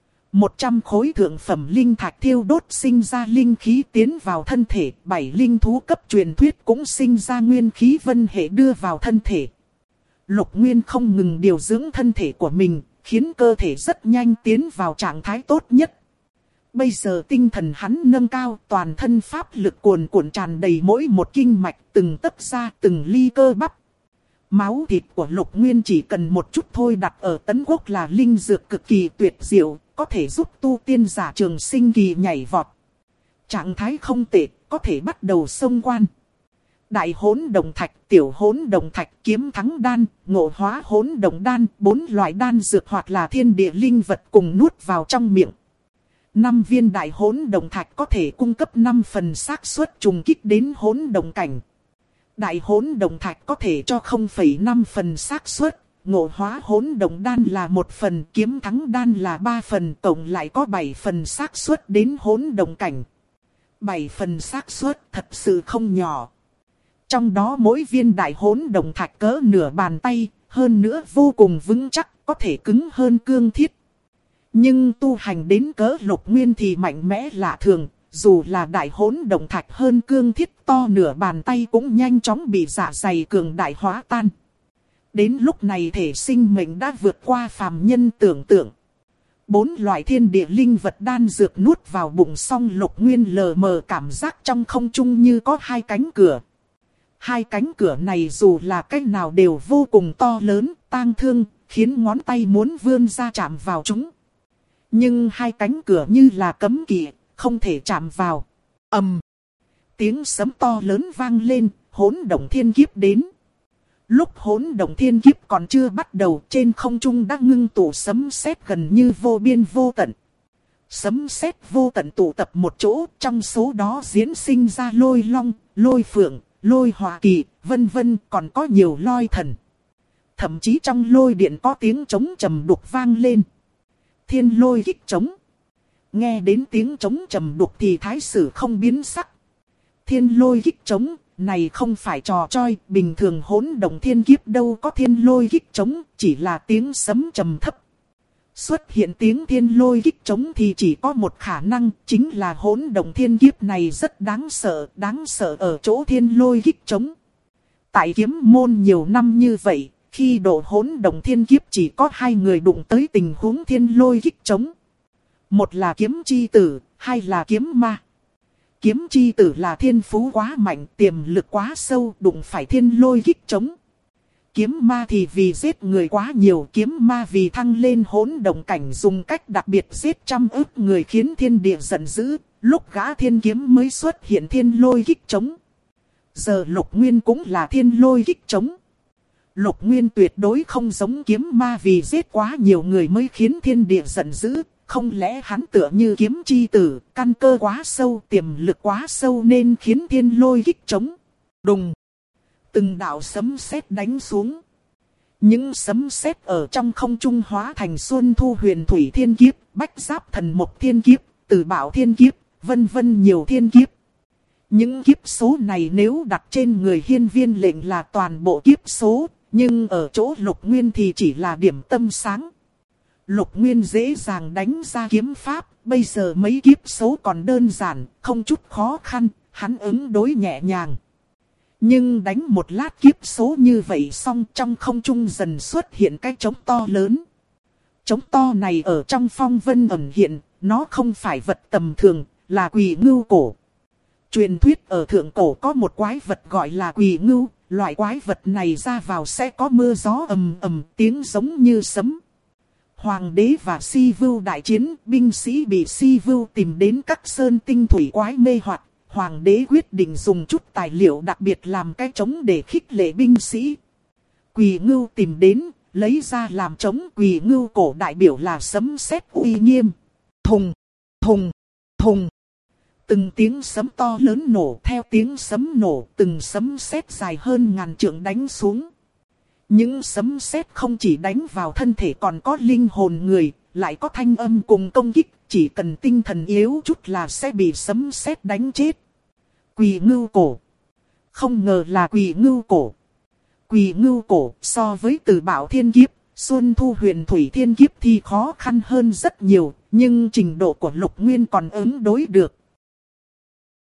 100 khối thượng phẩm linh thạch thiêu đốt sinh ra linh khí tiến vào thân thể, 7 linh thú cấp truyền thuyết cũng sinh ra nguyên khí vân hệ đưa vào thân thể. Lục Nguyên không ngừng điều dưỡng thân thể của mình, khiến cơ thể rất nhanh tiến vào trạng thái tốt nhất. Bây giờ tinh thần hắn nâng cao, toàn thân pháp lực cuồn cuộn tràn đầy mỗi một kinh mạch, từng tấc da, từng ly cơ bắp. Máu thịt của Lục Nguyên chỉ cần một chút thôi đặt ở Tấn Quốc là linh dược cực kỳ tuyệt diệu, có thể giúp tu tiên giả trường sinh kỳ nhảy vọt. Trạng thái không tệ, có thể bắt đầu xông quan. Đại hỗn động thạch, tiểu hỗn động thạch, kiếm thắng đan, ngộ hóa hỗn động đan, 4 loại đan dược hoặc là thiên địa linh vật cùng nuốt vào trong miệng. 5 viên đại hỗn động thạch có thể cung cấp 5 phần xác suất trùng kích đến hỗn động cảnh. Đại hỗn động thạch có thể cho 0,5 phần xác suất, ngộ hóa hỗn động đan là 1 phần, kiếm thắng đan là 3 phần, tổng lại có 7 phần xác suất đến hỗn động cảnh. 7 phần xác suất thật sự không nhỏ. Trong đó mỗi viên đại hỗn động thạch cỡ nửa bàn tay, hơn nữa vô cùng vững chắc, có thể cứng hơn cương thiết. Nhưng tu hành đến cỡ Lục Nguyên thì mạnh mẽ lạ thường, dù là đại hỗn động thạch hơn cương thiết to nửa bàn tay cũng nhanh chóng bị dạ dày cường đại hóa tan. Đến lúc này thể sinh mệnh đã vượt qua phàm nhân tưởng tượng. 4 loại thiên địa linh vật đan dược nuốt vào bụng xong, Lục Nguyên lờ mờ cảm giác trong không trung như có 2 cánh cửa. 2 cánh cửa này dù là cách nào đều vô cùng to lớn, tang thương, khiến ngón tay muốn vươn ra chạm vào chúng. Nhưng 2 cánh cửa như là cấm kỵ, không thể chạm vào. Ầm! Tiếng sấm to lớn vang lên, hỗn động thiên kiếp đến. Lúc hỗn động thiên kiếp còn chưa bắt đầu, trên không trung đã ngưng tụ sấm sét gần như vô biên vô tận. Sấm sét vô tận tụ tập một chỗ, trong số đó diễn sinh ra lôi long, lôi phượng, lôi hỏa kỳ, vân vân, còn có nhiều lôi thần. Thậm chí trong lôi điện có tiếng trống trầm đục vang lên. Thiên lôi kích trống. Nghe đến tiếng trống trầm đục thì thái sử không biến sắc. Thiên lôi kích trống, này không phải trò troi, bình thường hỗn động thiên kiếp đâu có thiên lôi kích trống, chỉ là tiếng sấm trầm thấp. Xuất hiện tiếng thiên lôi kích trống thì chỉ có một khả năng, chính là hỗn động thiên kiếp này rất đáng sợ ở chỗ thiên lôi kích trống. Tại kiếm môn nhiều năm như vậy, khi độ hỗn động thiên kiếp chỉ có 2 người đụng tới tình huống thiên lôi kích trống. Một là kiếm chi tử, 2 là kiếm ma. Kiếm chi tử là thiên phú quá mạnh, tiềm lực quá sâu, đụng phải thiên lôi kích trống. Kiếm ma thì vì giết người quá nhiều, kiếm ma vì thăng lên hỗn động cảnh dùng cách đặc biệt giết trăm ức người khiến thiên địa giận dữ, lúc gã thiên kiếm mới xuất hiện thiên lôi kích trống. Giờ Lục Nguyên cũng là thiên lôi kích trống. Lục Nguyên tuyệt đối không giống kiếm ma vì giết quá nhiều người mới khiến thiên địa giận dữ. Không lẽ hắn tựa như kiếm chi tử, căn cơ quá sâu, tiềm lực quá sâu nên khiến thiên lôi kích trống. Đùng! Từng đạo sấm sét đánh xuống. Những sấm sét ở trong không trung hóa thành Xuân Thu Huyền Thủy thiên kiếp, Bách Giáp Thần Mộc thiên kiếp, Tử Bảo thiên kiếp, vân vân nhiều thiên kiếp. Những kiếp số này nếu đặt trên người Hiên Viên Lệnh là toàn bộ kiếp số, nhưng ở chỗ Lục Nguyên thì chỉ là điểm tâm sáng. Lục Nguyên dễ dàng đánh ra kiếm pháp, bây giờ mấy kiếp số còn đơn giản, không chút khó khăn, hắn ứng đối nhẹ nhàng. Nhưng đánh một lát kiếp số như vậy xong, trong không trung dần xuất hiện cái trống to lớn. Trống to này ở trong phong vân ẩn hiện, nó không phải vật tầm thường, là Quỳ Ngưu cổ. Truyền thuyết ở thượng cổ có một quái vật gọi là Quỳ Ngưu, loại quái vật này ra vào sẽ có mưa gió ầm ầm, tiếng giống như sấm. Hoàng đế và Si Vưu đại chiến, binh sĩ bị Si Vưu tìm đến các sơn tinh thủy quái mê hoặc. Hoàng đế quyết định dùng chút tài liệu đặc biệt làm cái trống để khích lệ binh sĩ. Quỳ Ngưu tìm đến, lấy ra làm trống. Quỳ Ngưu cổ đại biểu là sấm sét uy nghiêm. Thùng, thùng, thùng. Từng tiếng sấm to lớn nổ, theo tiếng sấm nổ, từng sấm sét dài hơn ngàn trượng đánh xuống. Những sấm sét không chỉ đánh vào thân thể còn có linh hồn người, lại có thanh âm cùng công kích, chỉ cần tinh thần yếu chút là sẽ bị sấm sét đánh chết. Quỳ Ngưu cổ. Không ngờ là Quỳ Ngưu cổ. Quỳ Ngưu cổ so với Tử Bảo thiên kiếp, Xuân Thu Huyền Thủy thiên kiếp thì khó khăn hơn rất nhiều, nhưng trình độ của Lục Nguyên còn ứng đối được.